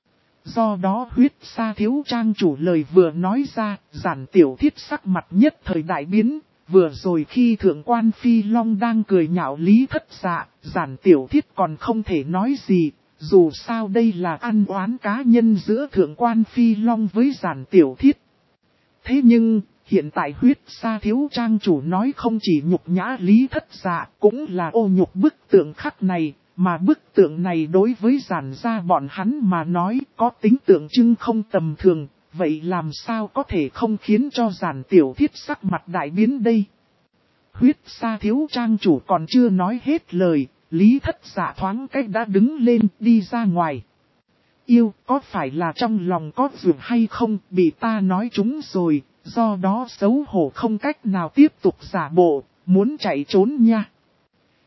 Do đó Huyết Sa thiếu trang chủ lời vừa nói ra, Giản Tiểu Thiết sắc mặt nhất thời đại biến, vừa rồi khi Thượng quan Phi Long đang cười nhạo Lý Thất Dạ, Giản Tiểu Thiết còn không thể nói gì, dù sao đây là ăn oán cá nhân giữa Thượng quan Phi Long với Giản Tiểu Thiết. Thế nhưng, hiện tại Huyết Sa thiếu trang chủ nói không chỉ nhục nhã Lý Thất Dạ, cũng là ô nhục bức tượng khắc này, mà bức tượng này đối với Giản gia bọn hắn mà nói có tính tượng trưng không tầm thường, vậy làm sao có thể không khiến cho Giản Tiểu Thiết sắc mặt đại biến đây? Huyết Sa thiếu trang chủ còn chưa nói hết lời, Lý Thất Dạ thoáng cách đã đứng lên đi ra ngoài. Yêu, có phải là trong lòng có dược hay không, bị ta nói trúng rồi. Do đó xấu hổ không cách nào tiếp tục giả bộ, muốn chạy trốn nha.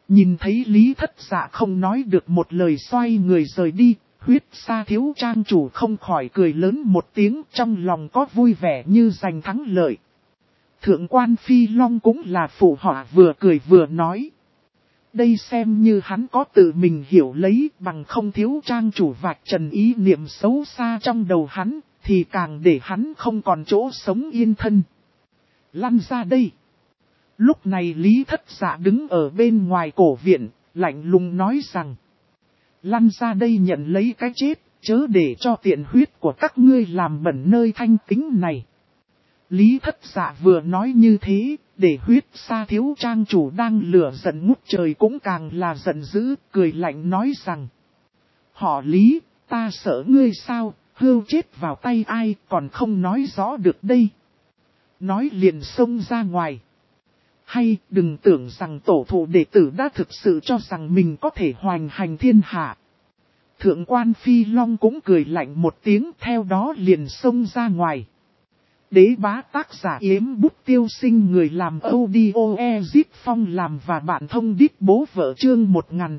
Nhìn thấy Lý Thất Dạ không nói được một lời xoay người rời đi, Huyết Sa thiếu trang chủ không khỏi cười lớn một tiếng, trong lòng có vui vẻ như giành thắng lợi. Thượng quan Phi Long cũng là phụ họa, vừa cười vừa nói. Đây xem như hắn có tự mình hiểu lấy, bằng không thiếu trang chủ vạch trần ý niệm xấu xa trong đầu hắn, thì càng để hắn không còn chỗ sống yên thân. Lăn ra đây. Lúc này Lý Thất Dạ đứng ở bên ngoài cổ viện, lạnh lùng nói rằng. Lăn ra đây nhận lấy cái chết, chớ để cho tiện huyết của các ngươi làm bẩn nơi thanh kính này. Lý Thất Dạ vừa nói như thế, để Huyết Sa thiếu trang chủ đang lửa giận ngút trời cũng càng là giận dữ, cười lạnh nói rằng. Họ Lý, ta sợ ngươi sao, hươu chết vào tay ai còn không nói rõ được đây. Nói liền xông ra ngoài. Hay đừng tưởng rằng tổ thụ đệ tử đã thực sự cho rằng mình có thể hoành hành thiên hạ. Thượng quan Phi Long cũng cười lạnh một tiếng, theo đó liền xông ra ngoài. Đế bá tác giả Yếm Bút Tiêu Sinh, người làm audio Dịch Phong làm và bạn thông đít bố vợ, chương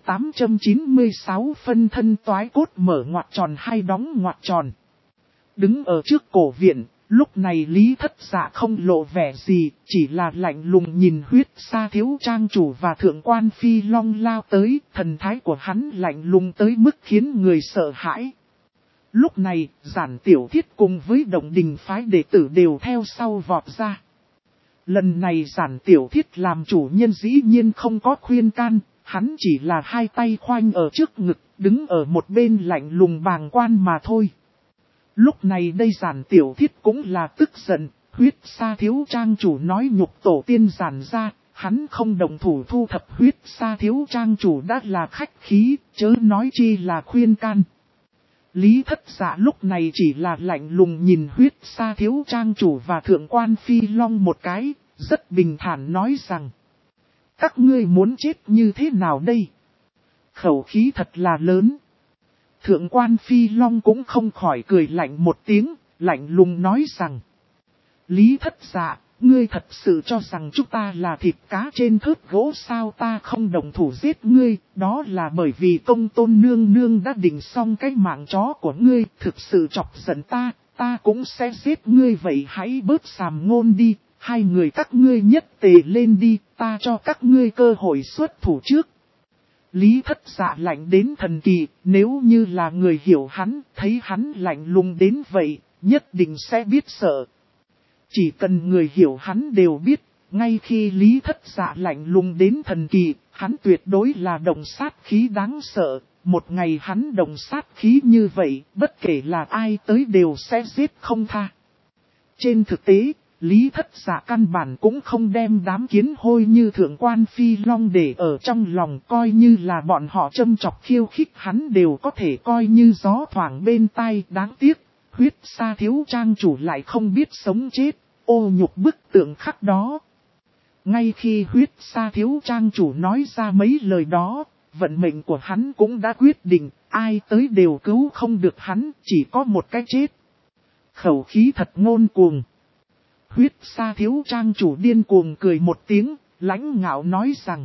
1896 phân thân toái cốt mở ngoặc tròn hay đóng ngoặc tròn. Đứng ở trước cổ viện, lúc này Lý Thất Dạ không lộ vẻ gì, chỉ là lạnh lùng nhìn Huyết Sa thiếu trang chủ và thượng quan Phi Long lao tới, thần thái của hắn lạnh lùng tới mức khiến người sợ hãi. Lúc này, Giản Tiểu Thiết cùng với Động Đình phái đệ tử đều theo sau vọt ra. Lần này Giản Tiểu Thiết làm chủ nhân dĩ nhiên không có khuyên can, hắn chỉ là hai tay khoanh ở trước ngực, đứng ở một bên lạnh lùng bàng quan mà thôi. Lúc này đây Giản Tiểu Thiết cũng là tức giận, Huyết Sa thiếu trang chủ nói nhục tổ tiên Giản ra, hắn không đồng thủ thu thập Huyết Sa thiếu trang chủ đã là khách khí, chớ nói chi là khuyên can. Lý Thất Dạ lúc này chỉ là lạnh lùng nhìn Huyết Sa thiếu trang chủ và thượng quan Phi Long một cái, rất bình thản nói rằng. Các ngươi muốn chết như thế nào đây? Khẩu khí thật là lớn. Thượng quan Phi Long cũng không khỏi cười lạnh một tiếng, lạnh lùng nói rằng. Lý Thất Dạ, ngươi thật sự cho rằng chúng ta là thịt cá trên thớt gỗ sao? Ta không đồng thủ giết ngươi, đó là bởi vì Công Tôn nương nương đã định xong cái mạng chó của ngươi, thực sự chọc giận ta cũng sẽ giết ngươi, vậy hãy bớt sàm ngôn đi, hai người các ngươi nhất tề lên đi, ta cho các ngươi cơ hội xuất thủ trước. Lý Thất Dạ lạnh đến thần kỳ, nếu như là người hiểu hắn, thấy hắn lạnh lùng đến vậy, nhất định sẽ biết sợ. Chỉ cần người hiểu hắn đều biết, ngay khi Lý Thất Dạ lạnh lùng đến thần kỳ, hắn tuyệt đối là động sát khí đáng sợ. Một ngày hắn động sát khí như vậy, bất kể là ai tới đều sẽ giết không tha. Trên thực tế, Lý Thất Dạ căn bản cũng không đem đám kiến hôi như thượng quan Phi Long để ở trong lòng, coi như là bọn họ châm chọc khiêu khích hắn đều có thể coi như gió thoảng bên tai. Đáng tiếc, Huyết Sa thiếu trang chủ lại không biết sống chết, ô nhục bức tượng khắc đó. Ngay khi Huyết Sa thiếu trang chủ nói ra mấy lời đó, vận mệnh của hắn cũng đã quyết định, ai tới đều cứu không được hắn, chỉ có một cái chết. Khẩu khí thật ngôn cuồng. Huyết Sa thiếu trang chủ điên cuồng cười một tiếng, lãnh ngạo nói rằng.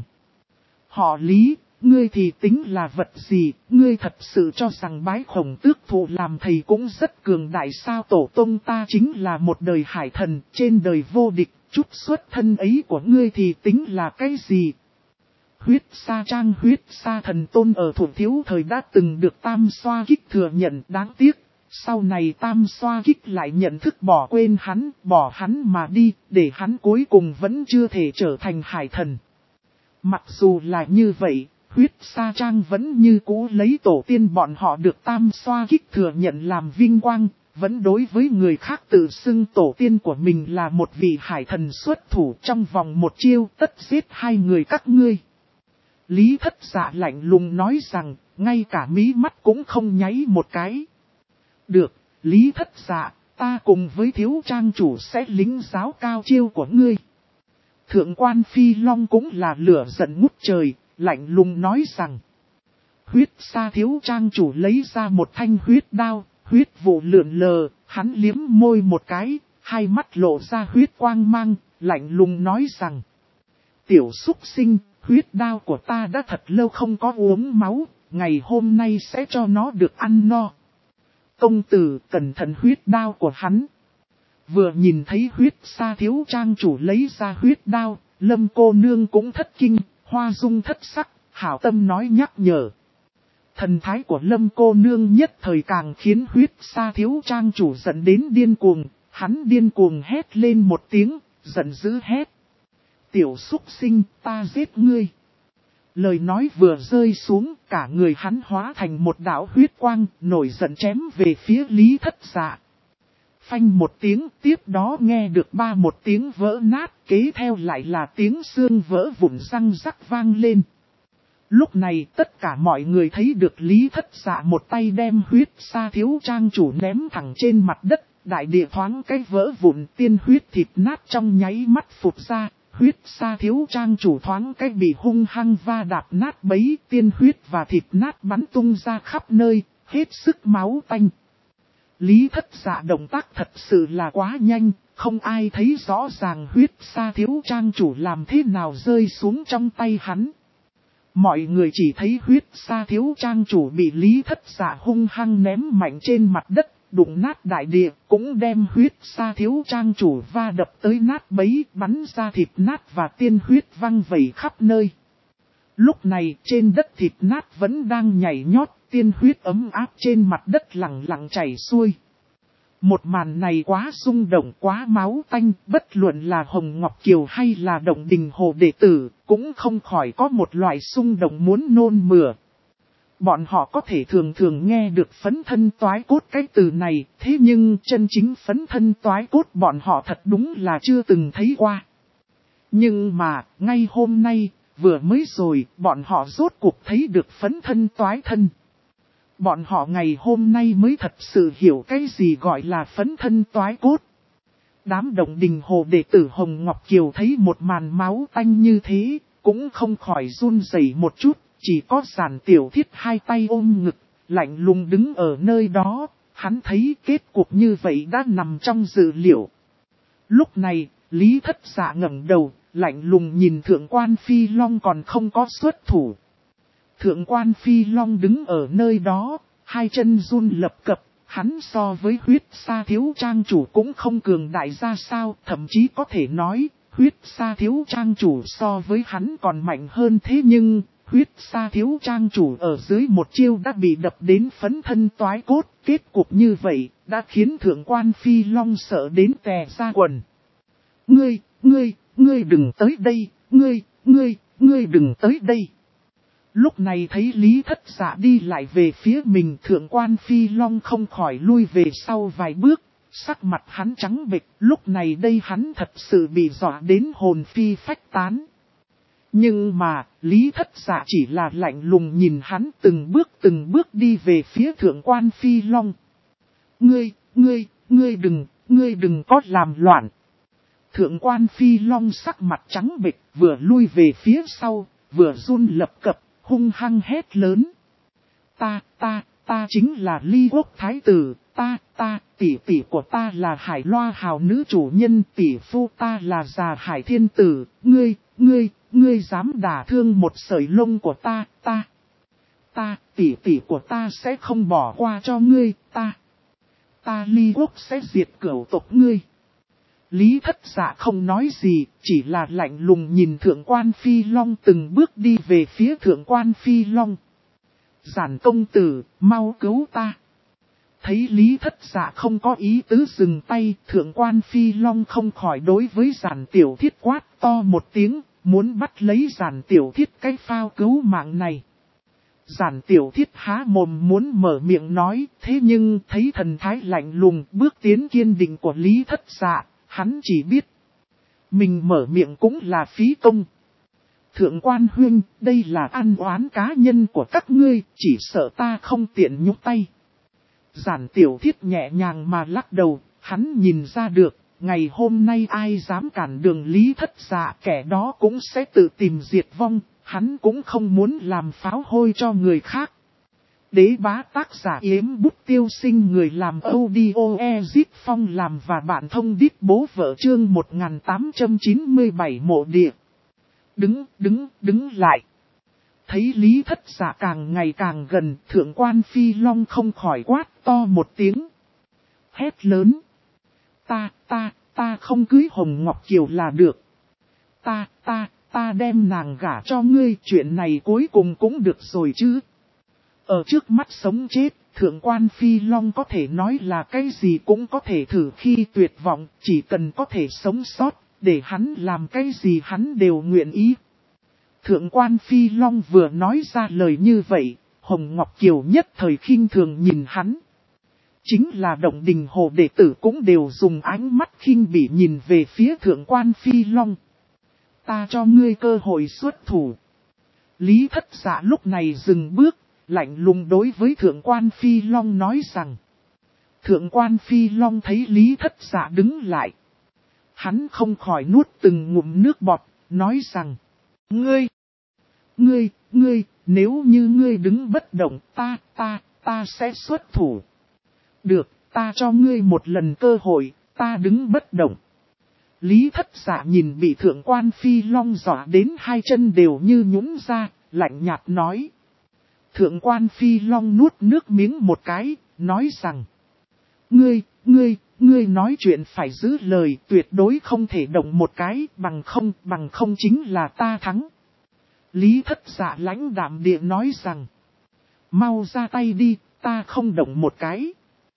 Họ Lý, ngươi thì tính là vật gì, ngươi thật sự cho rằng bái Khổng Tước thụ làm thầy cũng rất cường đại sao? Tổ tông ta chính là một đời hải thần, trên đời vô địch, chút xuất thân ấy của ngươi thì tính là cái gì? Huyết Sa trang Huyết Sa thần tôn ở Thủ Thiếu thời đã từng được Tam Xoa Kích thừa nhận, đáng tiếc. Sau này Tam Xoa Kích lại nhận thức bỏ quên hắn, bỏ hắn mà đi, để hắn cuối cùng vẫn chưa thể trở thành hải thần. Mặc dù là như vậy, Huyết Sa trang vẫn như cũ lấy tổ tiên bọn họ được Tam Xoa Kích thừa nhận làm vinh quang, vẫn đối với người khác tự xưng tổ tiên của mình là một vị hải thần xuất thủ, trong vòng một chiêu tất giết hai người các ngươi. Lý Thất Dạ lạnh lùng nói rằng, ngay cả mí mắt cũng không nháy một cái. Được, Lý Thất Dạ, ta cùng với thiếu trang chủ sẽ lính giáo cao chiêu của ngươi. Thượng quan Phi Long cũng là lửa giận ngút trời, lạnh lùng nói rằng. Huyết Sa thiếu trang chủ lấy ra một thanh huyết đao, huyết vụ lượn lờ, hắn liếm môi một cái, hai mắt lộ ra huyết quang mang, lạnh lùng nói rằng. Tiểu súc sinh, huyết đao của ta đã thật lâu không có uống máu, ngày hôm nay sẽ cho nó được ăn no. Công tử cẩn thận huyết đao của hắn. Vừa nhìn thấy huyết sa thiếu trang chủ lấy ra huyết đao, Lâm cô nương cũng thất kinh, hoa dung thất sắc, hảo tâm nói nhắc nhở. Thần thái của Lâm cô nương nhất thời càng khiến huyết sa thiếu trang chủ giận đến điên cuồng, hắn điên cuồng hét lên một tiếng, giận dữ hét. Tiểu súc sinh, ta giết ngươi. Lời nói vừa rơi xuống, cả người hắn hóa thành một đạo huyết quang, nổi giận chém về phía Lý Thất Dạ. Phanh một tiếng, tiếp đó nghe được một tiếng vỡ nát, kế theo lại là tiếng xương vỡ vụn răng rắc vang lên. Lúc này tất cả mọi người thấy được Lý Thất Dạ một tay đem huyết sa thiếu trang chủ ném thẳng trên mặt đất, đại địa thoáng cái vỡ vụn, tiên huyết thịt nát trong nháy mắt phụt ra, huyết sa thiếu trang chủ thoáng cái bị hung hăng va đạp nát bấy, tiên huyết và thịt nát bắn tung ra khắp nơi, hết sức máu tanh. Lý Thất Dạ động tác thật sự là quá nhanh, không ai thấy rõ ràng huyết sa thiếu trang chủ làm thế nào rơi xuống trong tay hắn. Mọi người chỉ thấy huyết sa thiếu trang chủ bị Lý Thất Dạ hung hăng ném mạnh trên mặt đất, đụng nát đại địa, cũng đem huyết sa thiếu trang chủ va đập tới nát bấy, bắn ra thịt nát và tiên huyết văng vẩy khắp nơi. Lúc này trên đất thịt nát vẫn đang nhảy nhót, tiên huyết ấm áp trên mặt đất lặng lặng chảy xuôi. Một màn này quá rung động, quá máu tanh, bất luận là Hồng Ngọc Kiều hay là Động Đình Hồ đệ tử, cũng không khỏi có một loại xung động muốn nôn mửa. Bọn họ có thể thường thường nghe được phấn thân toái cốt cái từ này, thế nhưng chân chính phấn thân toái cốt bọn họ thật đúng là chưa từng thấy qua. Nhưng mà, ngay hôm nay, vừa mới rồi, bọn họ rốt cuộc thấy được phấn thân toái thân. Bọn họ ngày hôm nay mới thật sự hiểu cái gì gọi là phấn thân toái cốt. Đám Động Đình Hồ đệ tử Hồng Ngọc Kiều thấy một màn máu tanh như thế, cũng không khỏi run rẩy một chút, chỉ có Giản Tiểu Thiết hai tay ôm ngực, lạnh lùng đứng ở nơi đó, hắn thấy kết cục như vậy đã nằm trong dự liệu. Lúc này, Lý Thất Dạ ngẩng đầu, lạnh lùng nhìn Thượng quan Phi Long còn không có xuất thủ. Thượng quan Phi Long đứng ở nơi đó, hai chân run lập cập, hắn so với huyết sa thiếu trang chủ cũng không cường đại ra sao, thậm chí có thể nói, huyết sa thiếu trang chủ so với hắn còn mạnh hơn, thế nhưng, huyết sa thiếu trang chủ ở dưới một chiêu đã bị đập đến phấn thân toái cốt, kết cục như vậy, đã khiến Thượng quan Phi Long sợ đến tè ra quần. Ngươi đừng tới đây, ngươi đừng tới đây. Lúc này thấy Lý Thất Dạ đi lại về phía mình, Thượng quan Phi Long không khỏi lui về sau vài bước, sắc mặt hắn trắng bệch, lúc này đây hắn thật sự bị dọa đến hồn phi phách tán. Nhưng mà, Lý Thất Dạ chỉ là lạnh lùng nhìn hắn từng bước đi về phía Thượng quan Phi Long. Ngươi đừng có làm loạn. Thượng quan Phi Long sắc mặt trắng bệch, vừa lui về phía sau, vừa run lập cập, hung hăng hét lớn. Ta chính là Ly Quốc Thái Tử, tỷ của ta là Hải Loa Hào nữ chủ nhân, tỷ phu ta là Già Hải Thiên Tử, ngươi dám đả thương một sợi lông của ta, tỷ của ta sẽ không bỏ qua cho ngươi, ta Ly Quốc sẽ diệt cửu tộc ngươi. Lý Thất Dạ không nói gì, chỉ là lạnh lùng nhìn Thượng quan Phi Long từng bước đi về phía Thượng quan Phi Long. Giản công tử, mau cứu ta. Thấy Lý Thất Dạ không có ý tứ dừng tay, Thượng quan Phi Long không khỏi đối với Giản Tiểu Thiết quát to một tiếng, muốn bắt lấy Giản Tiểu Thiết cái phao cứu mạng này. Giản Tiểu Thiết há mồm muốn mở miệng nói, thế nhưng thấy thần thái lạnh lùng bước tiến kiên định của Lý Thất Dạ. Hắn chỉ biết, mình mở miệng cũng là phí công. Thượng quan huynh, đây là ăn oán cá nhân của các ngươi, chỉ sợ ta không tiện nhúc tay. Giản Tiểu Thiết nhẹ nhàng mà lắc đầu, hắn nhìn ra được, ngày hôm nay ai dám cản đường Lý Thất Dạ, kẻ đó cũng sẽ tự tìm diệt vong, hắn cũng không muốn làm pháo hôi cho người khác. Đế bá tác giả Yếm Bút Tiêu Sinh, người làm audio Ezip Phong làm và bạn thông đít bố vợ chương 1897 mộ địa. đứng lại. Thấy Lý Thất Dạ càng ngày càng gần, Thượng quan Phi Long không khỏi quát to một tiếng. Hét lớn. Ta không cưới Hồng Ngọc Kiều là được. Ta đem nàng gả cho ngươi, chuyện này cuối cùng cũng được rồi chứ. Ở trước mắt sống chết, Thượng quan Phi Long có thể nói là cái gì cũng có thể thử khi tuyệt vọng, chỉ cần có thể sống sót, để hắn làm cái gì hắn đều nguyện ý. Thượng quan Phi Long vừa nói ra lời như vậy, Hồng Ngọc Kiều nhất thời khinh thường nhìn hắn. Chính là Động Đình Hồ đệ tử cũng đều dùng ánh mắt khinh bỉ nhìn về phía Thượng quan Phi Long. Ta cho ngươi cơ hội xuất thủ. Lý Thất Dạ lúc này dừng bước, lạnh lùng đối với Thượng quan Phi Long nói rằng. Thượng quan Phi Long thấy Lý Thất Dạ đứng lại. Hắn không khỏi nuốt từng ngụm nước bọt, nói rằng. Ngươi, nếu như ngươi đứng bất động, ta sẽ xuất thủ. Được, ta cho ngươi một lần cơ hội, ta đứng bất động. Lý Thất Dạ nhìn bị Thượng quan Phi Long dọa đến hai chân đều như nhũn ra, lạnh nhạt nói. Thượng quan Phi Long nuốt nước miếng một cái, nói rằng. Ngươi nói chuyện phải giữ lời, tuyệt đối không thể động một cái, bằng không chính là ta thắng. Lý Thất Dạ lãnh đạm địa nói rằng. Mau ra tay đi, ta không động một cái.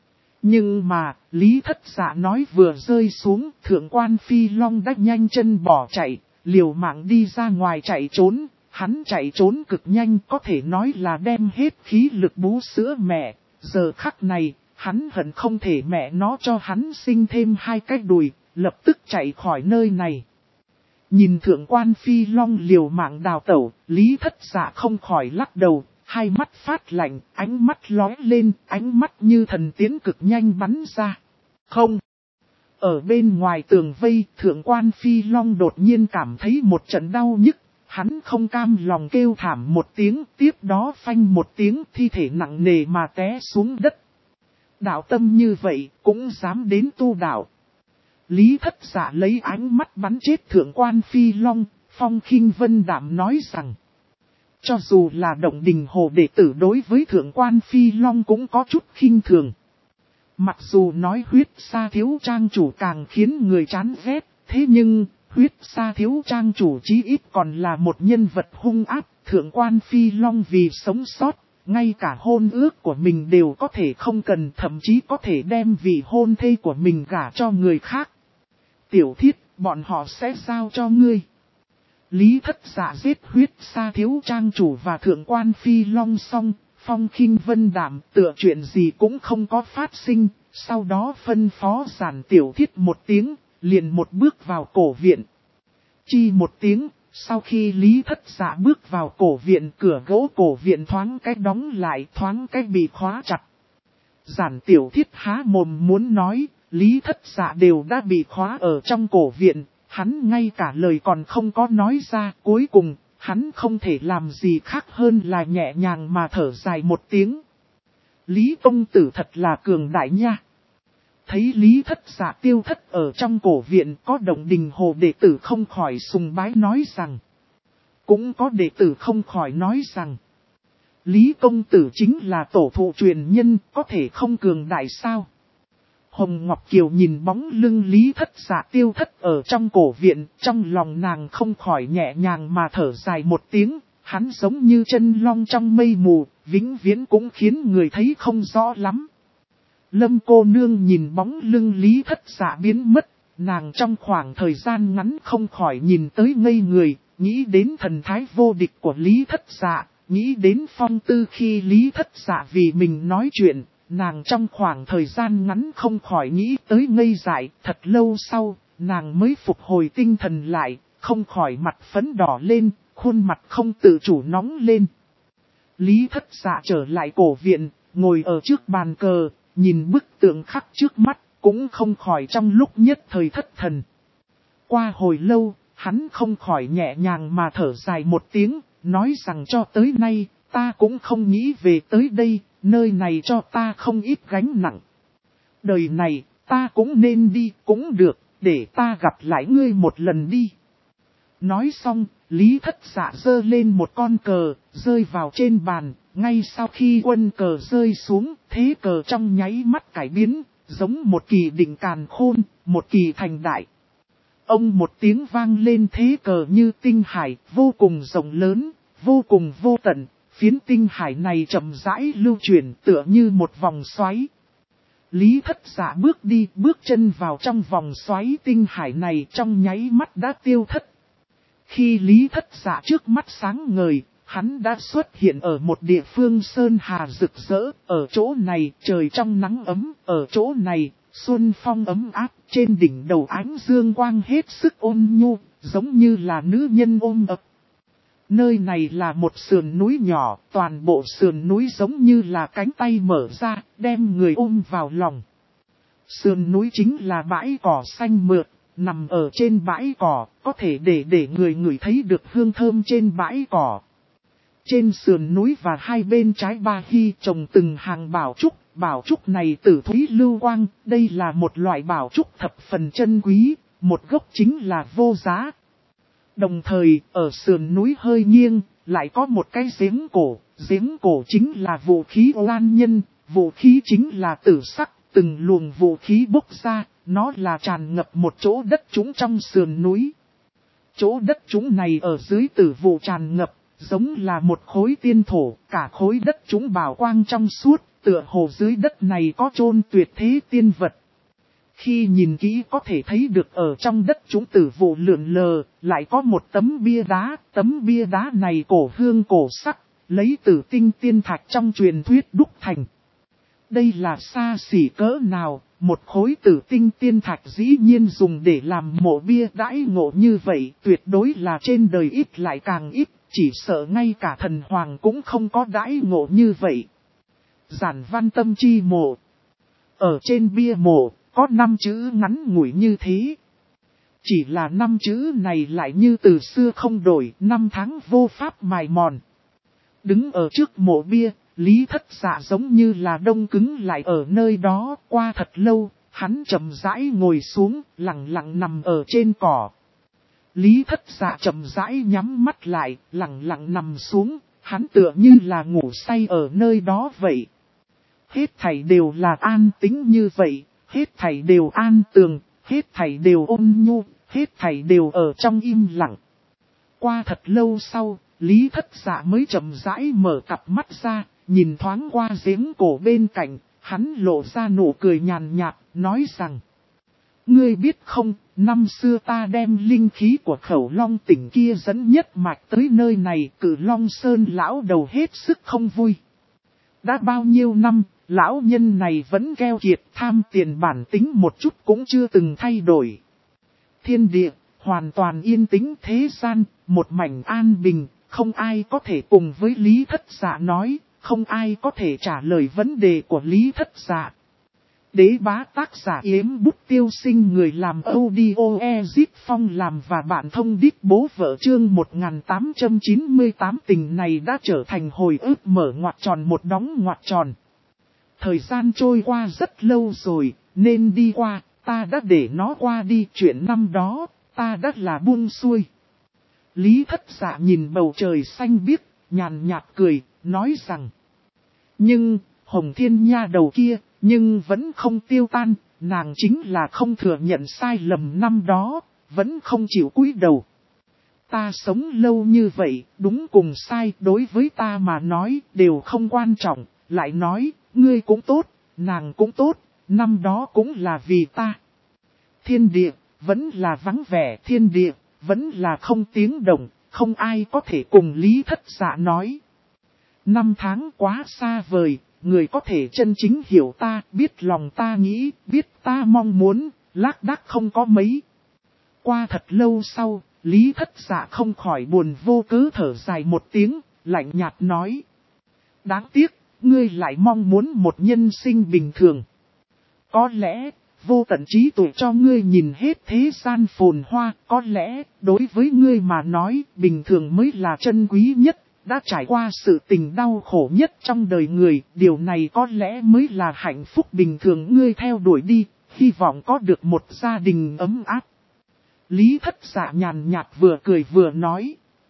Nhưng mà, Lý Thất Dạ nói vừa rơi xuống, Thượng quan Phi Long đã nhanh chân bỏ chạy, liều mạng đi ra ngoài chạy trốn. Hắn chạy trốn cực nhanh, có thể nói là đem hết khí lực bú sữa mẹ. Giờ khắc này, hắn hận không thể mẹ nó cho hắn sinh thêm hai cái đùi, lập tức chạy khỏi nơi này. Nhìn Thượng quan Phi Long liều mạng đào tẩu, Lý Thất Dạ không khỏi lắc đầu, hai mắt phát lạnh, ánh mắt lóe lên, ánh mắt như thần tiến cực nhanh bắn ra. Không! Ở bên ngoài tường vây, Thượng quan Phi Long đột nhiên cảm thấy một trận đau nhức, hắn không cam lòng kêu thảm một tiếng, tiếp đó phanh một tiếng, thi thể nặng nề mà té xuống đất. Đạo tâm như vậy, cũng dám đến tu đạo. Lý Thất Dạ lấy ánh mắt bắn chết Thượng quan Phi Long, Phong Khinh Vân Đạm nói rằng. Cho dù là Động Đình Hồ đệ tử đối với Thượng quan Phi Long cũng có chút khinh thường. Mặc dù nói Huyết Sa Thiếu Trang chủ càng khiến người chán ghét, thế nhưng Huyết Sa Thiếu Trang chủ chí ít còn là một nhân vật hung ác. Thượng quan Phi Long vì sống sót, ngay cả hôn ước của mình đều có thể không cần, thậm chí có thể đem vị hôn thê của mình gả cho người khác. Tiểu Thiết, bọn họ sẽ giao cho ngươi. Lý Thất Dạ giết Huyết Sa Thiếu Trang chủ và Thượng quan Phi Long xong, Phong Khinh Vân Đạm tựa chuyện gì cũng không có phát sinh, sau đó phân phó Giản Tiểu Thiết một tiếng, liền một bước vào cổ viện. Chi một tiếng, sau khi Lý Thất Dạ bước vào cổ viện, cửa gỗ cổ viện thoáng cách đóng lại, thoáng cách bị khóa chặt. Giản Tiểu Thiết há mồm muốn nói, Lý Thất Dạ đều đã bị khóa ở trong cổ viện, hắn ngay cả lời còn không có nói ra, cuối cùng, hắn không thể làm gì khác hơn là nhẹ nhàng mà thở dài một tiếng. Lý công tử thật là cường đại nha. Thấy Lý Thất Dạ tiêu thất ở trong cổ viện, có Động Đình Hồ đệ tử không khỏi sùng bái nói rằng. Cũng có đệ tử không khỏi nói rằng. Lý công tử chính là tổ thụ truyền nhân, có thể không cường đại sao? Hồng Ngọc Kiều nhìn bóng lưng Lý Thất Dạ tiêu thất ở trong cổ viện, trong lòng nàng không khỏi nhẹ nhàng mà thở dài một tiếng, hắn giống như chân long trong mây mù, vĩnh viễn cũng khiến người thấy không rõ lắm. Lâm cô nương nhìn bóng lưng Lý Thất Dạ biến mất, nàng trong khoảng thời gian ngắn không khỏi nhìn tới ngây người, nghĩ đến thần thái vô địch của Lý Thất Dạ, nghĩ đến phong tư khi Lý Thất Dạ vì mình nói chuyện. Nàng trong khoảng thời gian ngắn không khỏi nghĩ tới ngây dại, thật lâu sau, nàng mới phục hồi tinh thần lại, không khỏi mặt phấn đỏ lên, khuôn mặt không tự chủ nóng lên. Lý Thất Dạ trở lại cổ viện, ngồi ở trước bàn cờ, nhìn bức tượng khắc trước mắt, cũng không khỏi trong lúc nhất thời thất thần. Qua hồi lâu, hắn không khỏi nhẹ nhàng mà thở dài một tiếng, nói rằng cho tới nay, ta cũng không nghĩ về tới đây. Nơi này cho ta không ít gánh nặng. Đời này, ta cũng nên đi, cũng được, để ta gặp lại ngươi một lần đi. Nói xong, Lý Thất Dạ giơ lên một con cờ, rơi vào trên bàn, ngay sau khi quân cờ rơi xuống, thế cờ trong nháy mắt cải biến, giống một kỳ định càn khôn, một kỳ thành đại. Ông một tiếng vang lên thế cờ như tinh hải, vô cùng rộng lớn, vô cùng vô tận, phiến tinh hải này chậm rãi lưu chuyển tựa như một vòng xoáy. Lý Thất Dạ bước đi, bước chân vào trong vòng xoáy tinh hải này trong nháy mắt đã tiêu thất. Khi Lý Thất Dạ trước mắt sáng ngời, hắn đã xuất hiện ở một địa phương sơn hà rực rỡ, ở chỗ này trời trong nắng ấm, ở chỗ này xuân phong ấm áp, trên đỉnh đầu ánh dương quang hết sức ôn nhu, giống như là nữ nhân ôm ấp. Nơi này là một sườn núi nhỏ, toàn bộ sườn núi giống như là cánh tay mở ra, đem người ôm vào lòng. Sườn núi chính là bãi cỏ xanh mượt, nằm ở trên bãi cỏ, có thể để người ngửi thấy được hương thơm trên bãi cỏ. Trên sườn núi và hai bên trái Ba Hy trồng từng hàng bảo trúc này tử thúy lưu quang, đây là một loại bảo trúc thập phần chân quý, một gốc chính là vô giá. Đồng thời, ở sườn núi hơi nghiêng, lại có một cái giếng cổ chính là vũ khí oan nhân, vũ khí chính là tử sắc, từng luồng vũ khí bốc ra, nó là tràn ngập một chỗ đất trũng trong sườn núi. Chỗ đất trũng này ở dưới tử vụ tràn ngập, giống là một khối tiên thổ, cả khối đất trũng bảo quang trong suốt, tựa hồ dưới đất này có chôn tuyệt thế tiên vật. Khi nhìn kỹ có thể thấy được ở trong đất trũng tử vụ lượn lờ, lại có một tấm bia đá này cổ hương cổ sắc, lấy tử tinh tiên thạch trong truyền thuyết đúc thành. Đây là xa xỉ cỡ nào, một khối tử tinh tiên thạch dĩ nhiên dùng để làm mộ bia đãi ngộ như vậy, tuyệt đối là trên đời ít lại càng ít, chỉ sợ ngay cả thần hoàng cũng không có đãi ngộ như vậy. Giản văn tâm chi mộ. Ở trên bia mộ, có 5 chữ ngắn ngủi như thế. Chỉ là 5 chữ này lại như từ xưa không đổi, 5 tháng vô pháp mài mòn. Đứng ở trước mộ bia, Lý Thất Dạ giống như là đông cứng lại ở nơi đó, qua thật lâu, hắn chậm rãi ngồi xuống, lặng lặng nằm ở trên cỏ. Lý Thất Dạ chậm rãi nhắm mắt lại, lặng lặng nằm xuống, hắn tựa như là ngủ say ở nơi đó vậy. Hết thảy đều là an tĩnh như vậy, hết thảy đều an tường, hết thảy đều ôn nhu, hết thảy đều ở trong im lặng. Qua thật lâu sau, Lý Thất Dạ mới chậm rãi mở cặp mắt ra, nhìn thoáng qua giếng cổ bên cạnh, hắn lộ ra nụ cười nhàn nhạt, nói rằng: Ngươi biết không, năm xưa ta đem linh khí của Khẩu Long tỉnh kia dẫn nhất mạch tới nơi này, Cử Long Sơn lão đầu hết sức không vui. Đã bao nhiêu năm, lão nhân này vẫn keo kiệt, tham tiền bản tính một chút cũng chưa từng thay đổi. Thiên địa, hoàn toàn yên tĩnh, thế gian, một mảnh an bình, không ai có thể cùng với Lý Thất Dạ nói, không ai có thể trả lời vấn đề của Lý Thất Dạ. Đế bá tác giả Yếm Bút Tiêu Sinh, người làm audio Ezip Phong làm và bạn thông đít bố vợ chương 1898. Tình này đã trở thành hồi ức mở ngoặc tròn một đóng ngoặc tròn. Thời gian trôi qua rất lâu rồi, nên đi qua, ta đã để nó qua đi, chuyện năm đó, ta đã là buông xuôi. Lý Thất Dạ nhìn bầu trời xanh biếc, nhàn nhạt cười, nói rằng: Nhưng, Hồng Thiên Nha đầu kia, nhưng vẫn không tiêu tan, nàng chính là không thừa nhận sai lầm năm đó, vẫn không chịu cúi đầu. Ta sống lâu như vậy, đúng cùng sai, đối với ta mà nói, đều không quan trọng, lại nói, ngươi cũng tốt, nàng cũng tốt, năm đó cũng là vì ta. Thiên địa, vẫn là vắng vẻ, thiên địa, vẫn là không tiếng động, không ai có thể cùng Lý Thất Dạ nói. 5 tháng quá xa vời, người có thể chân chính hiểu ta, biết lòng ta nghĩ, biết ta mong muốn, lác đác không có mấy. Qua thật lâu sau, Lý Thất Dạ không khỏi buồn vô cớ thở dài một tiếng, lạnh nhạt nói: Đáng tiếc, ngươi lại mong muốn một nhân sinh bình thường. Có lẽ, vô tận trí tuệ cho ngươi nhìn hết thế gian phồn hoa, có lẽ, đối với ngươi mà nói, bình thường mới là chân quý nhất, đã trải qua sự tình đau khổ nhất trong đời người, điều này có lẽ mới là hạnh phúc bình thường ngươi theo đuổi đi, hy vọng có được một gia đình ấm áp. Lý Thất Dạ nhàn nhạt vừa cười vừa nói: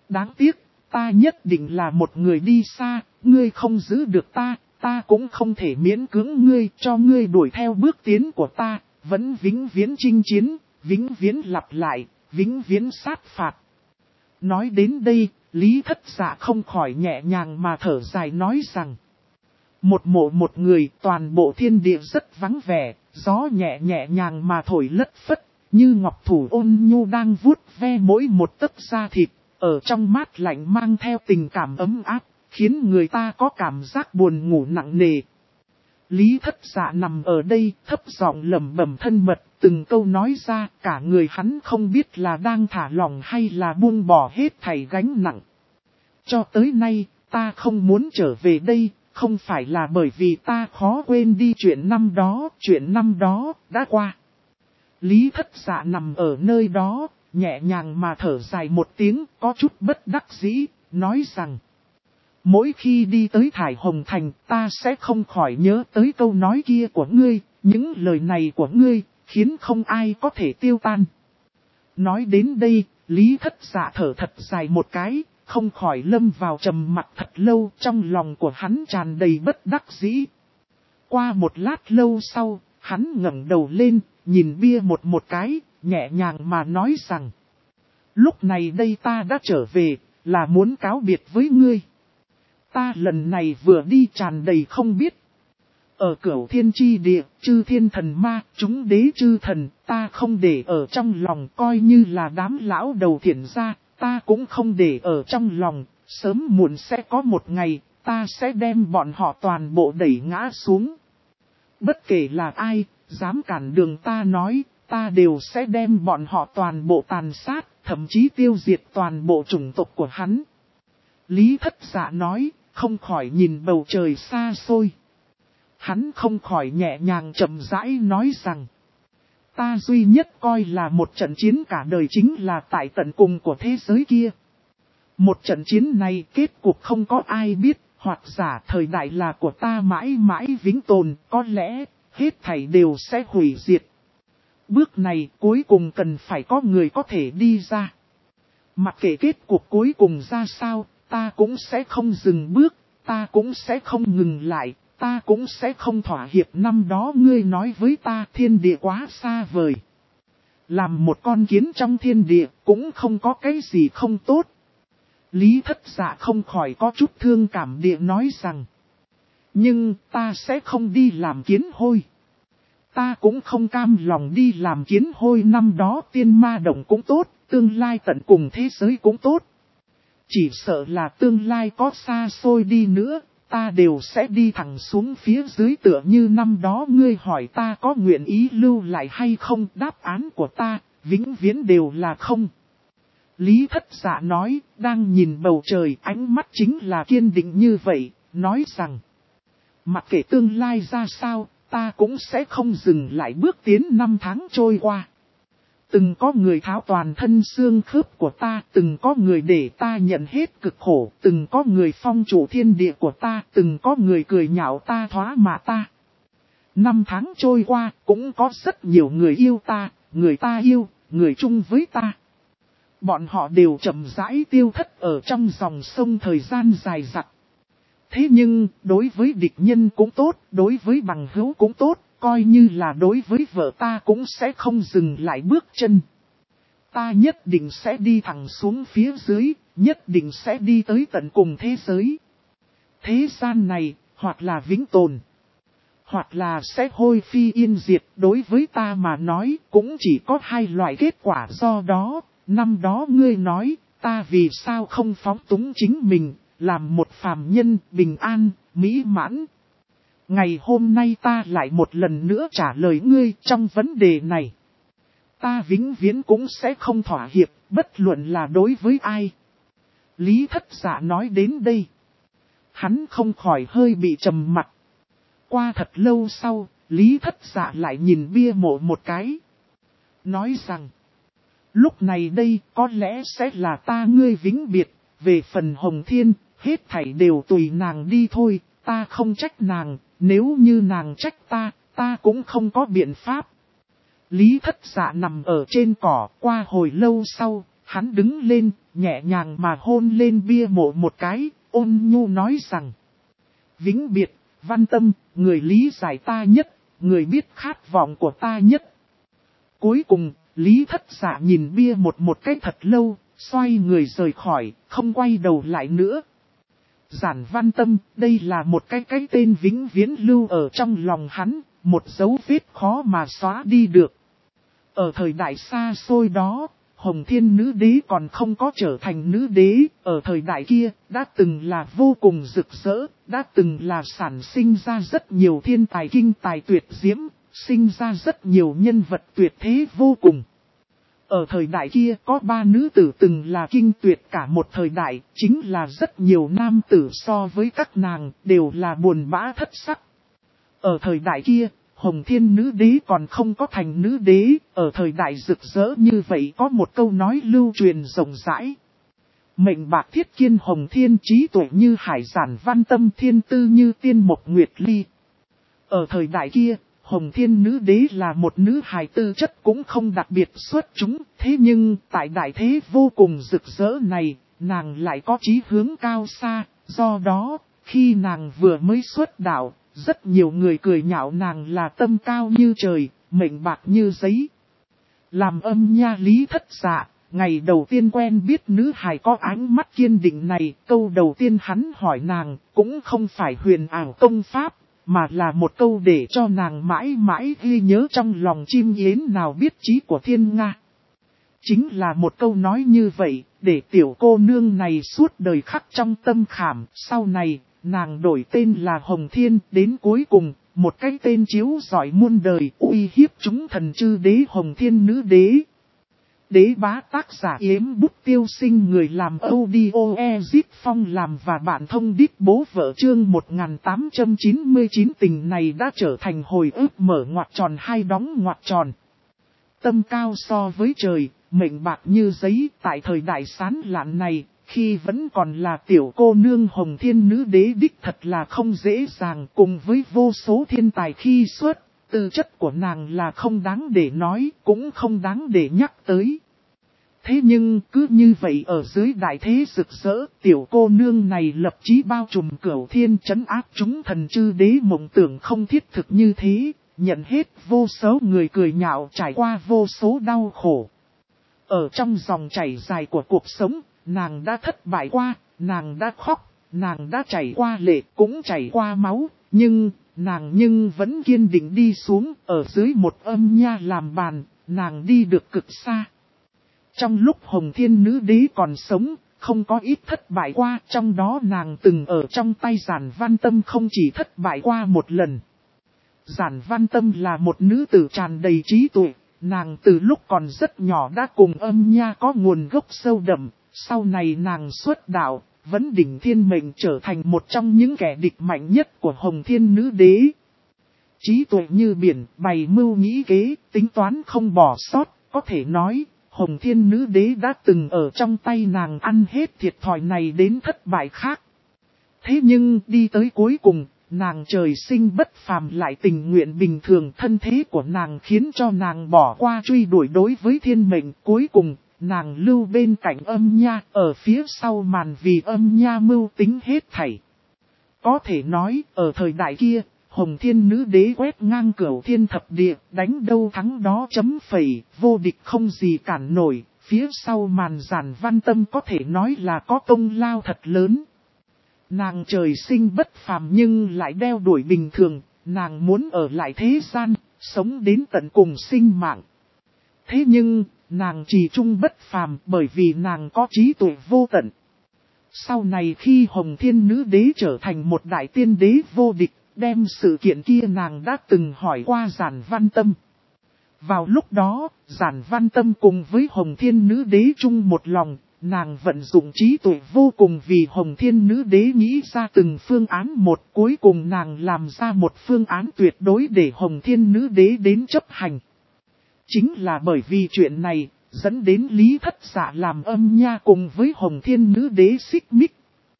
Đáng tiếc, ta nhất định là một người đi xa, ngươi không giữ được ta, ta cũng không thể miễn cưỡng ngươi cho ngươi đuổi theo bước tiến của ta, vẫn vĩnh viễn chinh chiến, vĩnh viễn lặp lại, vĩnh viễn sát phạt. Nói đến đây, Lý Thất Dạ không khỏi nhẹ nhàng mà thở dài nói rằng. Một mộ một người, toàn bộ thiên địa rất vắng vẻ, gió nhẹ nhẹ nhàng mà thổi lất phất, như ngọc thủ ôn nhu đang vuốt ve mỗi một tấc da thịt, ở trong mát lạnh mang theo tình cảm ấm áp, khiến người ta có cảm giác buồn ngủ nặng nề. Lý Thất Dạ nằm ở đây, thấp giọng lẩm bẩm thân mật, từng câu nói ra, cả người hắn không biết là đang thả lỏng hay là buông bỏ hết thảy gánh nặng. Cho tới nay, ta không muốn trở về đây, không phải là bởi vì ta khó quên đi chuyện năm đó đã qua. Lý Thất Dạ nằm ở nơi đó, nhẹ nhàng mà thở dài một tiếng, có chút bất đắc dĩ, nói rằng. Mỗi khi đi tới Thải Hồng Thành, ta sẽ không khỏi nhớ tới câu nói kia của ngươi, những lời này của ngươi, khiến không ai có thể tiêu tan. Nói đến đây, Lý Thất Dạ thở thật dài một cái, không khỏi lâm vào trầm mặc thật lâu, trong lòng của hắn tràn đầy bất đắc dĩ. Qua một lát lâu sau, hắn ngẩng đầu lên, nhìn bia một cái, nhẹ nhàng mà nói rằng. Lúc này đây ta đã trở về, là muốn cáo biệt với ngươi. Ta lần này vừa đi tràn đầy không biết. Ở Cửu Thiên Chi Địa, chư thiên thần ma, chúng đế chư thần, ta không để ở trong lòng, coi như là đám lão đầu thiện gia, ta cũng không để ở trong lòng, sớm muộn sẽ có một ngày, ta sẽ đem bọn họ toàn bộ đẩy ngã xuống. Bất kể là ai, dám cản đường ta nói, ta đều sẽ đem bọn họ toàn bộ tàn sát, thậm chí tiêu diệt toàn bộ chủng tộc của hắn. Lý Thất Dạ nói, không khỏi nhìn bầu trời xa xôi. Hắn không khỏi nhẹ nhàng chậm rãi nói rằng. Ta duy nhất coi là một trận chiến cả đời chính là tại tận cùng của thế giới kia. Một trận chiến này kết cục không có ai biết, hoặc giả thời đại là của ta mãi mãi vĩnh tồn, có lẽ hết thảy đều sẽ hủy diệt. Bước này cuối cùng cần phải có người có thể đi ra. Mặc kệ kết cục cuối cùng ra sao, ta cũng sẽ không dừng bước, ta cũng sẽ không ngừng lại, ta cũng sẽ không thỏa hiệp. Năm đó ngươi nói với ta thiên địa quá xa vời. Làm một con kiến trong thiên địa cũng không có cái gì không tốt. Lý Thất Dạ không khỏi có chút thương cảm địa nói rằng. Nhưng ta sẽ không đi làm kiến hôi. Ta cũng không cam lòng đi làm kiến hôi. Năm đó tiên ma động cũng tốt, tương lai tận cùng thế giới cũng tốt. Chỉ sợ là tương lai có xa xôi đi nữa, ta đều sẽ đi thẳng xuống phía dưới tựa như năm đó ngươi hỏi ta có nguyện ý lưu lại hay không. Đáp án của ta, vĩnh viễn đều là không. Lý Thất Dạ nói, đang nhìn bầu trời, ánh mắt chính là kiên định như vậy, nói rằng. Mặc kệ tương lai ra sao, ta cũng sẽ không dừng lại bước tiến. Năm tháng trôi qua. Từng có người tháo toàn thân xương khớp của ta, từng có người để ta nhận hết cực khổ, từng có người phong chủ thiên địa của ta, từng có người cười nhạo ta thoá mạ ta. Năm tháng trôi qua, cũng có rất nhiều người yêu ta, người ta yêu, người chung với ta. Bọn họ đều chậm rãi tiêu thất ở trong dòng sông thời gian dài dặc. Thế nhưng, đối với địch nhân cũng tốt, đối với bằng hữu cũng tốt, coi như là đối với vợ ta cũng sẽ không dừng lại bước chân. Ta nhất định sẽ đi thẳng xuống phía dưới, nhất định sẽ đi tới tận cùng thế giới. Thế gian này, hoặc là vĩnh tồn, hoặc là sẽ hôi phi yên diệt. Đối với ta mà nói, cũng chỉ có hai loại kết quả. Do đó, năm đó ngươi nói, ta vì sao không phóng túng chính mình, làm một phàm nhân bình an, mỹ mãn. Ngày hôm nay ta lại một lần nữa trả lời ngươi trong vấn đề này. Ta vĩnh viễn cũng sẽ không thỏa hiệp, bất luận là đối với ai. Lý Thất Dạ nói đến đây. Hắn không khỏi hơi bị trầm mặc. Qua thật lâu sau, Lý Thất Dạ lại nhìn bia mộ một cái. Nói rằng, lúc này đây có lẽ sẽ là ta ngươi vĩnh biệt, về phần Hồng Thiên, hết thảy đều tùy nàng đi thôi, ta không trách nàng. Nếu như nàng trách ta, ta cũng không có biện pháp. Lý Thất Dạ nằm ở trên cỏ, qua hồi lâu sau, hắn đứng lên, nhẹ nhàng mà hôn lên bia mộ một cái, ôn nhu nói rằng. Vĩnh biệt, Văn Tâm, người lý giải ta nhất, người biết khát vọng của ta nhất. Cuối cùng, Lý Thất Dạ nhìn bia một cái thật lâu, xoay người rời khỏi, không quay đầu lại nữa. Giản Văn Tâm, đây là một cái tên vĩnh viễn lưu ở trong lòng hắn, một dấu vết khó mà xóa đi được. Ở thời đại xa xôi đó, Hồng Thiên Nữ Đế còn không có trở thành nữ đế, ở thời đại kia, đã từng là vô cùng rực rỡ, đã từng là sản sinh ra rất nhiều thiên tài kinh tài tuyệt diễm, sinh ra rất nhiều nhân vật tuyệt thế vô cùng. Ở thời đại kia có 3 nữ tử từng là kinh tuyệt cả một thời đại, chính là rất nhiều nam tử so với các nàng đều là buồn bã thất sắc. Ở thời đại kia, Hồng Thiên Nữ Đế còn không có thành nữ đế, ở thời đại rực rỡ như vậy có một câu nói lưu truyền rộng rãi. Mệnh bạc thiết kiên Hồng Thiên, trí tuệ như hải, Giản Văn Tâm thiên tư như tiên mộc nguyệt ly. Ở thời đại kia, Hồng Thiên Nữ Đế là một nữ hài tư chất cũng không đặc biệt xuất chúng, thế nhưng tại đại thế vô cùng rực rỡ này, nàng lại có chí hướng cao xa, do đó, khi nàng vừa mới xuất đạo, rất nhiều người cười nhạo nàng là tâm cao như trời, mệnh bạc như giấy. Làm âm nha Lý Thất Dạ, ngày đầu tiên quen biết nữ hài có ánh mắt kiên định này, câu đầu tiên hắn hỏi nàng, cũng không phải huyền ảo công pháp, mà là một câu để cho nàng mãi mãi ghi nhớ trong lòng chim yến nào biết chí của thiên nga. Chính là một câu nói như vậy, để tiểu cô nương này suốt đời khắc trong tâm khảm, sau này, nàng đổi tên là Hồng Thiên, đến cuối cùng, một cái tên chiếu giỏi muôn đời, uy hiếp chúng thần chư đế Hồng Thiên Nữ Đế. Đế bá tác giả Yếm Bút Tiêu Sinh, người làm audio Ezip Phong làm và bạn thông đít bố vợ, chương 1899. Tình này đã trở thành hồi ức mở ngoặc tròn hai đóng ngoặc tròn. Tâm cao so với trời, mệnh bạc như giấy, tại thời đại sán lạn này, khi vẫn còn là tiểu cô nương Hồng Thiên Nữ Đế đích thật là không dễ dàng, cùng với vô số thiên tài khi xuất. Tư chất của nàng là không đáng để nói, cũng không đáng để nhắc tới. Thế nhưng cứ như vậy ở dưới đại thế rực rỡ, tiểu cô nương này lập chí bao trùm cửu thiên, trấn áp chúng thần chư đế, mộng tưởng không thiết thực như thế, nhận hết vô số người cười nhạo, trải qua vô số đau khổ. Ở trong dòng chảy dài của cuộc sống, nàng đã thất bại qua, nàng đã khóc, nàng đã chảy qua lệ, cũng chảy qua máu, nhưng nàng vẫn kiên định đi xuống, ở dưới một âm nha làm bàn, nàng đi được cực xa. Trong lúc Hồng Thiên Nữ Đế còn sống, không có ít thất bại qua, trong đó nàng từng ở trong tay Giản Văn Tâm không chỉ thất bại qua một lần. Giản Văn Tâm là một nữ tử tràn đầy trí tuệ, nàng từ lúc còn rất nhỏ đã cùng âm nha có nguồn gốc sâu đậm, sau này nàng xuất đạo, vẫn đỉnh thiên mệnh trở thành một trong những kẻ địch mạnh nhất của Hồng Thiên Nữ Đế. Trí tuệ như biển, bày mưu nghĩ kế, tính toán không bỏ sót, có thể nói, Hồng Thiên Nữ Đế đã từng ở trong tay nàng ăn hết thiệt thòi này đến thất bại khác. Thế nhưng đi tới cuối cùng, nàng trời sinh bất phàm lại tình nguyện bình thường, thân thế của nàng khiến cho nàng bỏ qua truy đuổi đối với thiên mệnh. Cuối cùng, nàng lưu bên cạnh âm nha, ở phía sau màn vì âm nha mưu tính hết thảy. Có thể nói, ở thời đại kia, Hồng Thiên Nữ Đế quét ngang cửu thiên thập địa, đánh đâu thắng đó chấm phẩy, vô địch không gì cản nổi, phía sau màn Giản Văn Tâm có thể nói là có công lao thật lớn. Nàng trời sinh bất phàm nhưng lại đeo đuổi bình thường, nàng muốn ở lại thế gian, sống đến tận cùng sinh mạng. Thế nhưng, nàng trì trung bất phàm bởi vì nàng có trí tuệ vô tận. Sau này khi Hồng Thiên Nữ Đế trở thành một đại tiên đế vô địch, đem sự kiện kia nàng đã từng hỏi qua Giản Văn Tâm. Vào lúc đó, Giản Văn Tâm cùng với Hồng Thiên Nữ Đế chung một lòng, nàng vận dụng trí tuệ vô cùng vì Hồng Thiên Nữ Đế nghĩ ra từng phương án một, cuối cùng nàng làm ra một phương án tuyệt đối để Hồng Thiên Nữ Đế đến chấp hành. Chính là bởi vì chuyện này, dẫn đến Lý Thất Dạ làm âm nha cùng với Hồng Thiên Nữ Đế xích mích.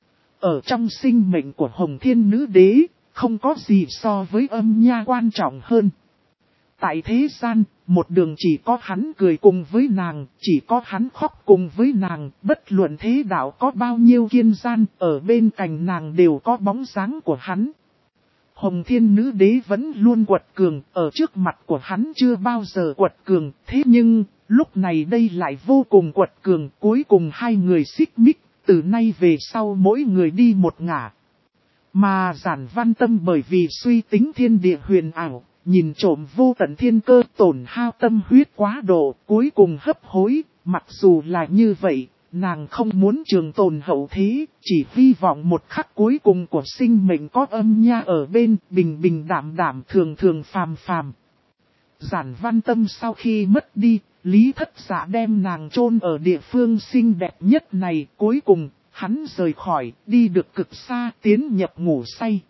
Ở trong sinh mệnh của Hồng Thiên Nữ Đế, không có gì so với âm nha quan trọng hơn. Tại thế gian, một đường chỉ có hắn cười cùng với nàng, chỉ có hắn khóc cùng với nàng, bất luận thế đạo có bao nhiêu kiên gian, ở bên cạnh nàng đều có bóng dáng của hắn. Hồng Thiên Nữ Đế vẫn luôn quật cường, ở trước mặt của hắn chưa bao giờ quật cường, thế nhưng, lúc này đây lại vô cùng quật cường, cuối cùng hai người xích mích, từ nay về sau mỗi người đi một ngả. Mà Giản Văn Tâm bởi vì suy tính thiên địa huyền ảo, nhìn trộm vô tận thiên cơ tổn hao tâm huyết quá độ, cuối cùng hấp hối, mặc dù là như vậy, nàng không muốn trường tồn hậu thế, chỉ hy vọng một khắc cuối cùng của sinh mệnh có âm nha ở bên, bình bình đạm đạm thường thường phàm phàm. Giản Văn Tâm sau khi mất đi, Lý Thất Dạ đem nàng chôn ở địa phương xinh đẹp nhất này, cuối cùng, hắn rời khỏi, đi được cực xa, tiến nhập ngủ say.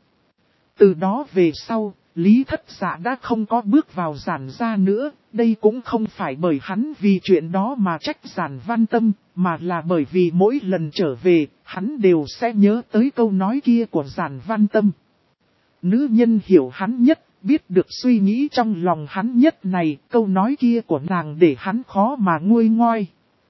Từ đó về sau, Lý Thất Dạ đã không có bước vào Giản gia nữa, đây cũng không phải bởi hắn vì chuyện đó mà trách Giản Văn Tâm, mà là bởi vì mỗi lần trở về, hắn đều sẽ nhớ tới câu nói kia của Giản Văn Tâm. Nữ nhân hiểu hắn nhất, biết được suy nghĩ trong lòng hắn nhất này, câu nói kia của nàng để hắn khó mà nguôi ngoai.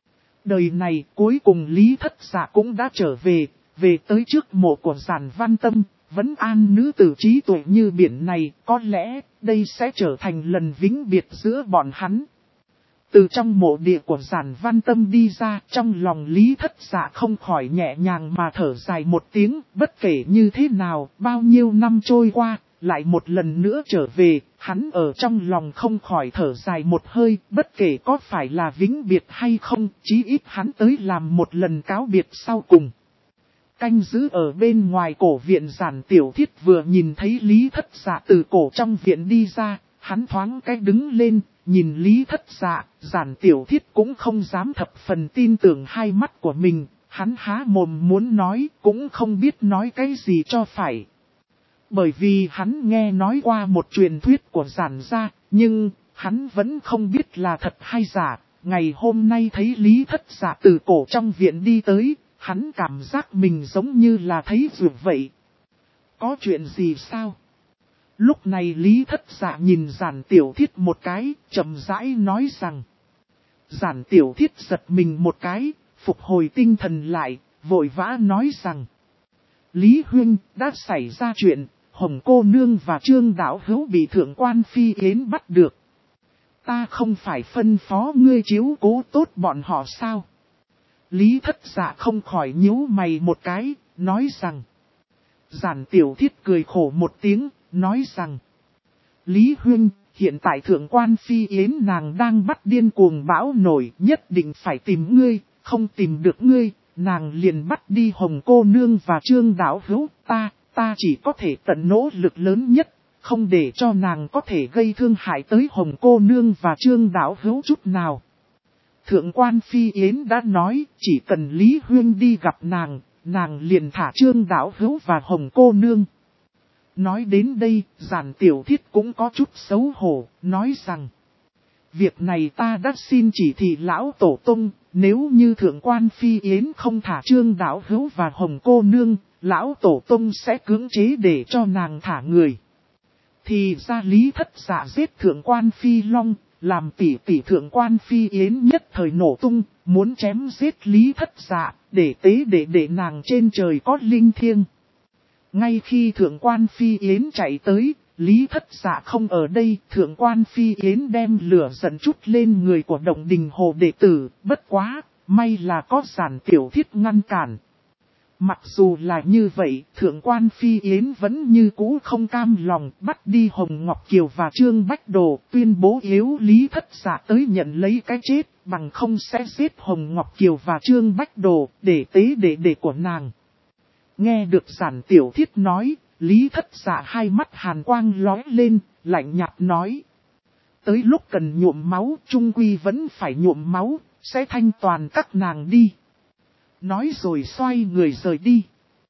Đời này cuối cùng Lý Thất Dạ cũng đã trở về, về tới trước mộ của Giản Văn Tâm, vẫn an nữ tử trí tuệ như biển này, có lẽ đây sẽ trở thành lần vĩnh biệt giữa bọn hắn. Từ trong mộ địa của Giản Văn Tâm đi ra, trong lòng Lý Thất Dạ không khỏi nhẹ nhàng mà thở dài một tiếng, bất kể như thế nào, bao nhiêu năm trôi qua, lại một lần nữa trở về, hắn ở trong lòng không khỏi thở dài một hơi, bất kể có phải là vĩnh biệt hay không, chí ít hắn tới làm một lần cáo biệt sau cùng. Canh giữ ở bên ngoài cổ viện Giản Tiểu Thiết vừa nhìn thấy Lý Thất Dạ từ cổ trong viện đi ra, hắn thoáng cái đứng lên, nhìn Lý Thất Dạ, Giản Tiểu Thiết cũng không dám thập phần tin tưởng hai mắt của mình, hắn há mồm muốn nói, cũng không biết nói cái gì cho phải. Bởi vì hắn nghe nói qua một truyền thuyết của Giản gia, nhưng hắn vẫn không biết là thật hay giả. Ngày hôm nay thấy Lý Thất Dạ từ cổ trong viện đi tới, hắn cảm giác mình giống như là thấy vượt vậy. Có chuyện gì sao? Lúc này Lý Thất Dạ nhìn Giản Tiểu Thiết một cái, chậm rãi nói rằng. Giản Tiểu Thiết giật mình một cái, phục hồi tinh thần lại, vội vã nói rằng. Lý Huynh, đã xảy ra chuyện, Hồng cô nương và Trương Đạo Hữu bị Thượng quan Phi Yến bắt được. Ta không phải phân phó ngươi chiếu cố tốt bọn họ sao? Lý Thất Dạ không khỏi nhíu mày một cái, nói rằng. Giản Tiểu Thiết cười khổ một tiếng, nói rằng. Lý Huynh, hiện tại Thượng quan Phi Yến nàng đang bắt điên cuồng bão nổi, nhất định phải tìm ngươi, không tìm được ngươi, nàng liền bắt đi Hồng cô nương và Trương Đạo Hữu, ta chỉ có thể tận nỗ lực lớn nhất, không để cho nàng có thể gây thương hại tới Hồng cô nương và Trương Đạo Hữu chút nào. Thượng quan Phi Yến đã nói, chỉ cần Lý Huynh đi gặp nàng liền thả Trương Đạo Hữu và Hồng cô nương. Nói đến đây, Giản Tiểu Thiết cũng có chút xấu hổ, nói rằng. Việc này ta đã xin chỉ thị lão tổ tông, nếu như Thượng quan Phi Yến không thả Trương Đạo Hữu và Hồng cô nương, lão tổ tông sẽ cưỡng chế để cho nàng thả người. Thì ra Lý Thất Dạ giết Thượng quan Phi Long, làm tỷ Thượng quan Phi Yến nhất thời nổ tung, muốn chém giết Lý Thất Dạ, để tế để nàng trên trời có linh thiêng. Ngay khi Thượng quan Phi Yến chạy tới, Lý Thất Dạ không ở đây, Thượng quan Phi Yến đem lửa giận chút lên người của Động Đình Hồ đệ tử, bất quá, may là có Giản Tiểu Thiết ngăn cản. Mặc dù là như vậy, Thượng quan Phi Yến vẫn như cũ không cam lòng, bắt đi Hồng Ngọc Kiều và Trương Bách Đồ, tuyên bố yếu Lý Thất Dạ tới nhận lấy cái chết, bằng không sẽ giết Hồng Ngọc Kiều và Trương Bách Đồ, để tế đệ của nàng. Nghe được Giản Tiểu Thiết nói, Lý Thất Dạ hai mắt hàn quang lóe lên, lạnh nhạt nói. Tới lúc cần nhuộm máu, trung quy vẫn phải nhuộm máu, sẽ thanh toàn các nàng đi. Nói rồi xoay người rời đi.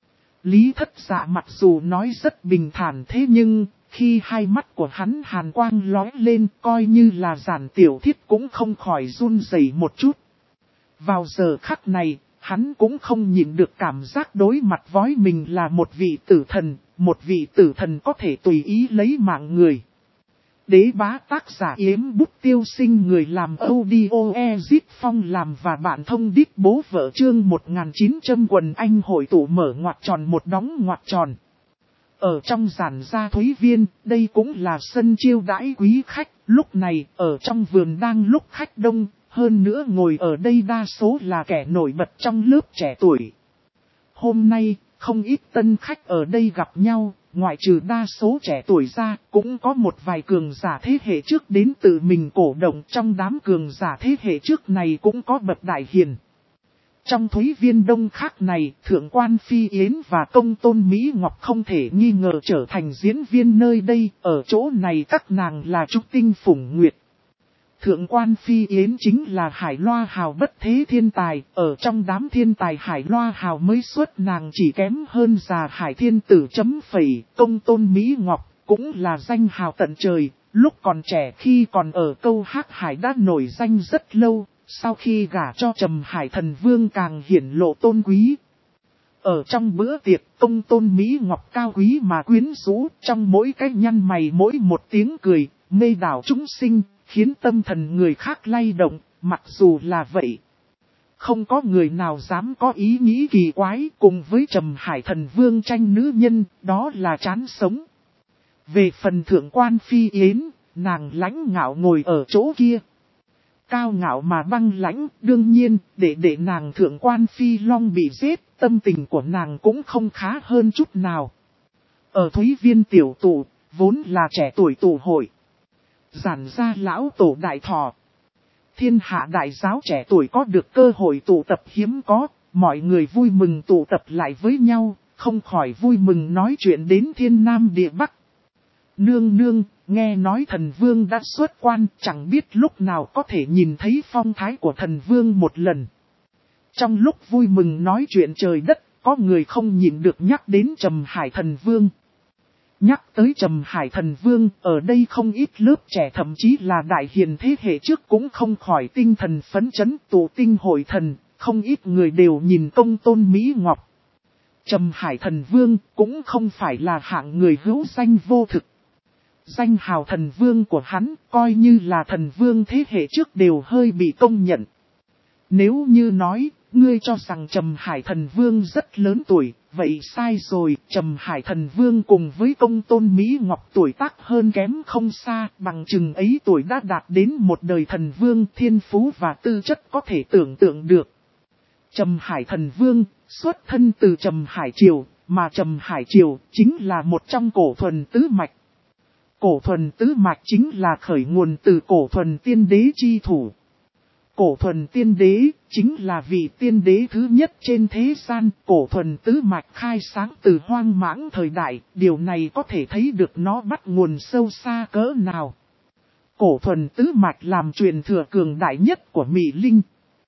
Lý Thất Dạ mặc dù nói rất bình thản thế nhưng, khi hai mắt của hắn hàn quang lóe lên coi như là Giản Tiểu Thiết cũng không khỏi run rẩy một chút. Vào giờ khắc này, hắn cũng không nhịn được cảm giác đối mặt với mình là một vị tử thần có thể tùy ý lấy mạng người. Đế bá tác giả Yếm Bút Tiêu Sinh, người làm audio Ezit Phong làm và bạn thông đít bố vợ chương 1900 quần anh hội tụ mở ngoặc tròn một đóng ngoặc tròn. Ở trong giản gia Thúy Viên, đây cũng là sân chiêu đãi quý khách, lúc này ở trong vườn đang lúc khách đông, hơn nữa ngồi ở đây đa số là kẻ nổi bật trong lớp trẻ tuổi. Hôm nay, không ít tân khách ở đây gặp nhau, ngoại trừ đa số trẻ tuổi ra, cũng có một vài cường giả thế hệ trước đến tự mình cổ động. Trong đám cường giả thế hệ trước này cũng có bậc đại hiền. Trong Thúy Viên đông khác này, Thượng quan Phi Yến và Công Tôn Mỹ Ngọc không thể nghi ngờ trở thành diễn viên nơi đây, ở chỗ này các nàng là trúc tinh phủng nguyệt. Thượng quan Phi Yến chính là Hải Loa Hào bất thế thiên tài, ở trong đám thiên tài Hải Loa Hào mới xuất nàng chỉ kém hơn già Hải Thiên Tử chấm phẩy. Công Tôn Mỹ Ngọc cũng là danh hào tận trời, lúc còn trẻ khi còn ở câu hát Hải đã nổi danh rất lâu, sau khi gả cho Trầm Hải Thần Vương càng hiển lộ tôn quý. Ở trong bữa tiệc, Công Tôn Mỹ Ngọc cao quý mà quyến rũ, trong mỗi cái nhăn mày mỗi một tiếng cười, mê đảo chúng sinh, khiến tâm thần người khác lay động. Mặc dù là vậy, không có người nào dám có ý nghĩ kỳ quái, cùng với Trầm Hải Thần Vương tranh nữ nhân, đó là chán sống. Về phần Thượng quan Phi Yến, nàng lãnh ngạo ngồi ở chỗ kia. Cao ngạo mà băng lãnh, đương nhiên, để nàng Thượng quan Phi Long bị giết, tâm tình của nàng cũng không khá hơn chút nào. Ở Thúy Viên tiểu tụ, vốn là trẻ tuổi tụ hội. Giản gia lão tổ đại thọ. Thiên hạ đại giáo trẻ tuổi có được cơ hội tụ tập hiếm có, mọi người vui mừng tụ tập lại với nhau, không khỏi vui mừng nói chuyện đến thiên nam địa bắc. Nương nương, nghe nói thần vương đã xuất quan, chẳng biết lúc nào có thể nhìn thấy phong thái của thần vương một lần. Trong lúc vui mừng nói chuyện trời đất, có người không nhịn được nhắc đến Trầm Hải Thần Vương. Nhắc tới Trầm Hải Thần Vương, ở đây không ít lớp trẻ thậm chí là đại hiền thế hệ trước cũng không khỏi tinh thần phấn chấn tụ tinh hội thần, không ít người đều nhìn Công Tôn Mỹ Ngọc. Trầm Hải Thần Vương cũng không phải là hạng người hữu danh vô thực. Danh hào thần vương của hắn, coi như là thần vương thế hệ trước đều hơi bị công nhận. Nếu như nói, ngươi cho rằng Trầm Hải Thần Vương rất lớn tuổi, vậy sai rồi. Trầm Hải Thần Vương cùng với Công Tôn Mỹ Ngọc tuổi tác hơn kém không xa, bằng chừng ấy tuổi đã đạt đến một đời thần vương, thiên phú và tư chất có thể tưởng tượng được. Trầm Hải Thần Vương, xuất thân từ Trầm Hải Triều, mà Trầm Hải Triều chính là một trong cổ thuần tứ mạch. Cổ thuần tứ mạch chính là khởi nguồn từ cổ thuần tiên đế chi thủ. Cổ thuần tiên đế chính là vị tiên đế thứ nhất trên thế gian. Cổ thuần tứ mạch khai sáng từ hoang mãng thời đại, điều này có thể thấy được nó bắt nguồn sâu xa cỡ nào. Cổ thuần tứ mạch làm truyền thừa cường đại nhất của Mỹ Linh.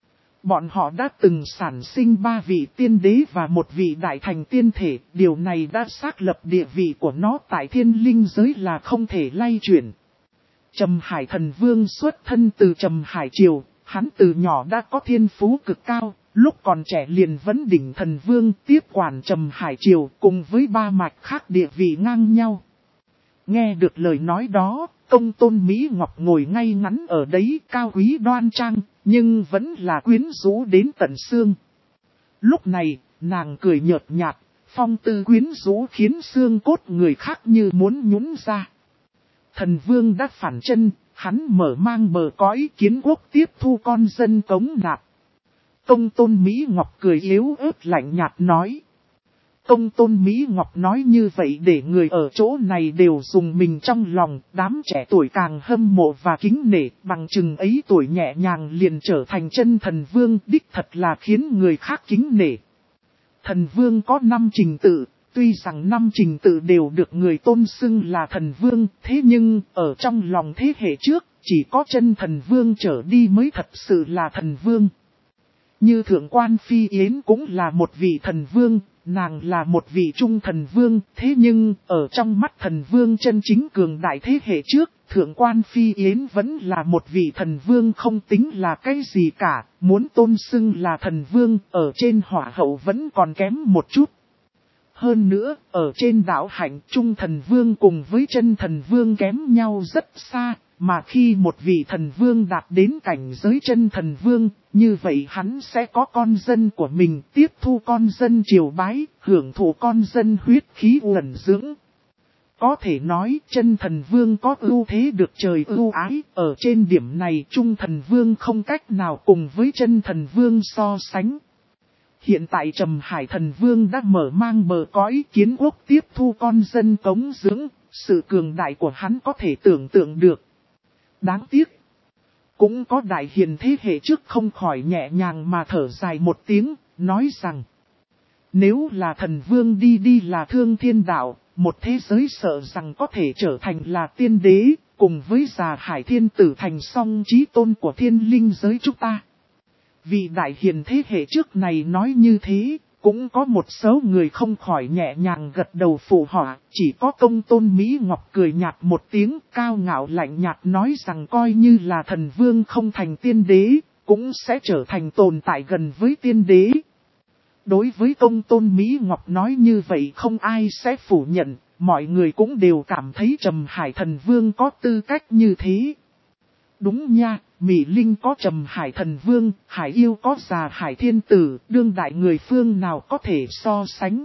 Bọn họ đã từng sản sinh 3 vị tiên đế và một vị đại thành tiên thể, điều này đã xác lập địa vị của nó tại thiên linh giới là không thể lay chuyển. Trầm Hải Thần Vương xuất thân từ Trầm Hải Triều, hắn từ nhỏ đã có thiên phú cực cao, lúc còn trẻ liền vấn đỉnh thần vương tiếp quản Trầm Hải Triều cùng với 3 mạch khác địa vị ngang nhau. Nghe được lời nói đó, Công Tôn Mỹ Ngọc ngồi ngay ngắn ở đấy cao quý đoan trang, nhưng vẫn là quyến rũ đến tận xương. Lúc này, nàng cười nhợt nhạt, phong tư quyến rũ khiến xương cốt người khác như muốn nhũn ra. Thần vương đã phản chân, hắn mở mang bờ cõi kiến quốc tiếp thu con dân cống nạp. Công Tôn Mỹ Ngọc cười yếu ớt lạnh nhạt nói. Công Tôn Mỹ Ngọc nói như vậy để người ở chỗ này đều dùng mình trong lòng, đám trẻ tuổi càng hâm mộ và kính nể, bằng chừng ấy tuổi nhẹ nhàng liền trở thành chân thần vương, đích thật là khiến người khác kính nể. Thần vương có 5 trình tự, tuy rằng 5 trình tự đều được người tôn xưng là thần vương, thế nhưng ở trong lòng thế hệ trước, chỉ có chân thần vương trở đi mới thật sự là thần vương. Như Thượng quan Phi Yến cũng là một vị thần vương, nàng là một vị trung thần vương, thế nhưng ở trong mắt thần vương chân chính cường đại thế hệ trước, Thượng quan Phi Yến vẫn là một vị thần vương không tính là cái gì cả, muốn tôn xưng là thần vương ở trên hỏa hậu vẫn còn kém một chút. Hơn nữa, ở trên đảo hạnh Trung Thần Vương cùng với Chân Thần Vương kém nhau rất xa, mà khi một vị thần vương đạt đến cảnh giới Chân Thần Vương, như vậy hắn sẽ có con dân của mình, tiếp thu con dân triều bái, hưởng thụ con dân huyết khí uẩn dưỡng. Có thể nói Chân Thần Vương có ưu thế được trời ưu ái, ở trên điểm này Trung Thần Vương không cách nào cùng với Chân Thần Vương so sánh. Hiện tại Trầm Hải Thần Vương đã mở mang bờ cõi Kiến Quốc tiếp thu con dân cống dưỡng, sự cường đại của hắn có thể tưởng tượng được. Đáng tiếc, cũng có đại hiền thế hệ trước không khỏi nhẹ nhàng mà thở dài một tiếng, nói rằng nếu là thần vương đi là thương thiên đạo, một thế giới sợ rằng có thể trở thành là tiên đế, cùng với già hải thiên tử thành song chí tôn của thiên linh giới chúng ta. Vì đại hiền thế hệ trước này nói như thế, cũng có một số người không khỏi nhẹ nhàng gật đầu phụ họa, chỉ có Công Tôn Mỹ Ngọc cười nhạt một tiếng cao ngạo lạnh nhạt nói rằng coi như là thần vương không thành tiên đế, cũng sẽ trở thành tồn tại gần với tiên đế. Đối với Công Tôn Mỹ Ngọc nói như vậy không ai sẽ phủ nhận, mọi người cũng đều cảm thấy Trầm Hải Thần Vương có tư cách như thế. Đúng nha, Mỹ Linh có Trầm Hải Thần Vương, Hải Yêu có già Hải Thiên Tử, đương đại người phương nào có thể so sánh.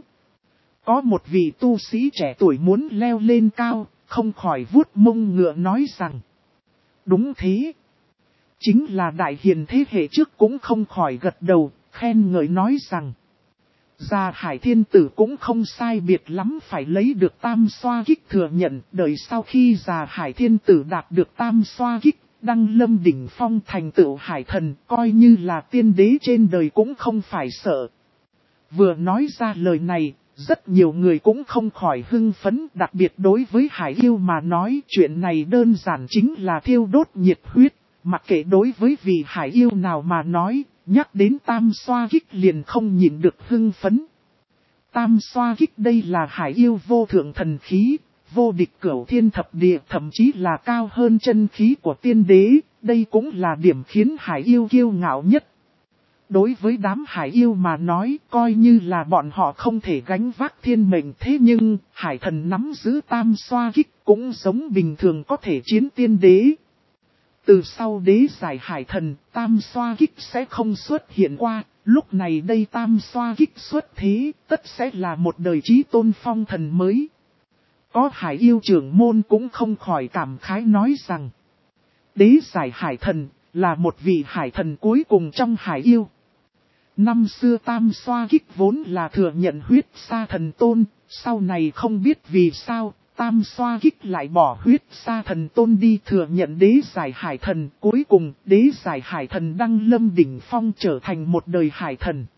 Có một vị tu sĩ trẻ tuổi muốn leo lên cao, không khỏi vuốt mông ngựa nói rằng đúng thế. Chính là đại hiền thế hệ trước cũng không khỏi gật đầu, khen ngợi nói rằng già Hải Thiên Tử cũng không sai biệt lắm phải lấy được tam xoa kích thừa nhận, đợi sau khi già Hải Thiên Tử đạt được tam xoa kích, đăng lâm đỉnh phong thành tựu hải thần, coi như là tiên đế trên đời cũng không phải sợ. Vừa nói ra lời này, rất nhiều người cũng không khỏi hưng phấn, đặc biệt đối với Hải Yêu mà nói chuyện này đơn giản chính là thiêu đốt nhiệt huyết, mặc kệ đối với vị Hải Yêu nào mà nói, nhắc đến tam xoa kích liền không nhịn được hưng phấn. Tam xoa kích đây là Hải Yêu vô thượng thần khí, vô địch cửu thiên thập địa, thậm chí là cao hơn chân khí của tiên đế, đây cũng là điểm khiến Hải Yêu kiêu ngạo nhất. Đối với đám Hải Yêu mà nói, coi như là bọn họ không thể gánh vác thiên mệnh, thế nhưng Hải Thần nắm giữ tam xoa kích cũng giống bình thường có thể chiến tiên đế. Từ sau đế giải Hải Thần, tam xoa kích sẽ không xuất hiện qua, lúc này đây tam xoa kích xuất thế, tất sẽ là một đời chí tôn phong thần mới. Có Hải Yêu trưởng môn cũng không khỏi cảm khái nói rằng đế giải Hải Thần là một vị Hải Thần cuối cùng trong Hải Yêu. Năm xưa tam xoa kích vốn là thừa nhận huyết sa thần tôn, sau này không biết vì sao, tam xoa kích lại bỏ huyết sa thần tôn đi thừa nhận đế giải Hải Thần. Cuối cùng đế giải Hải Thần đăng lâm đỉnh phong trở thành một đời Hải Thần.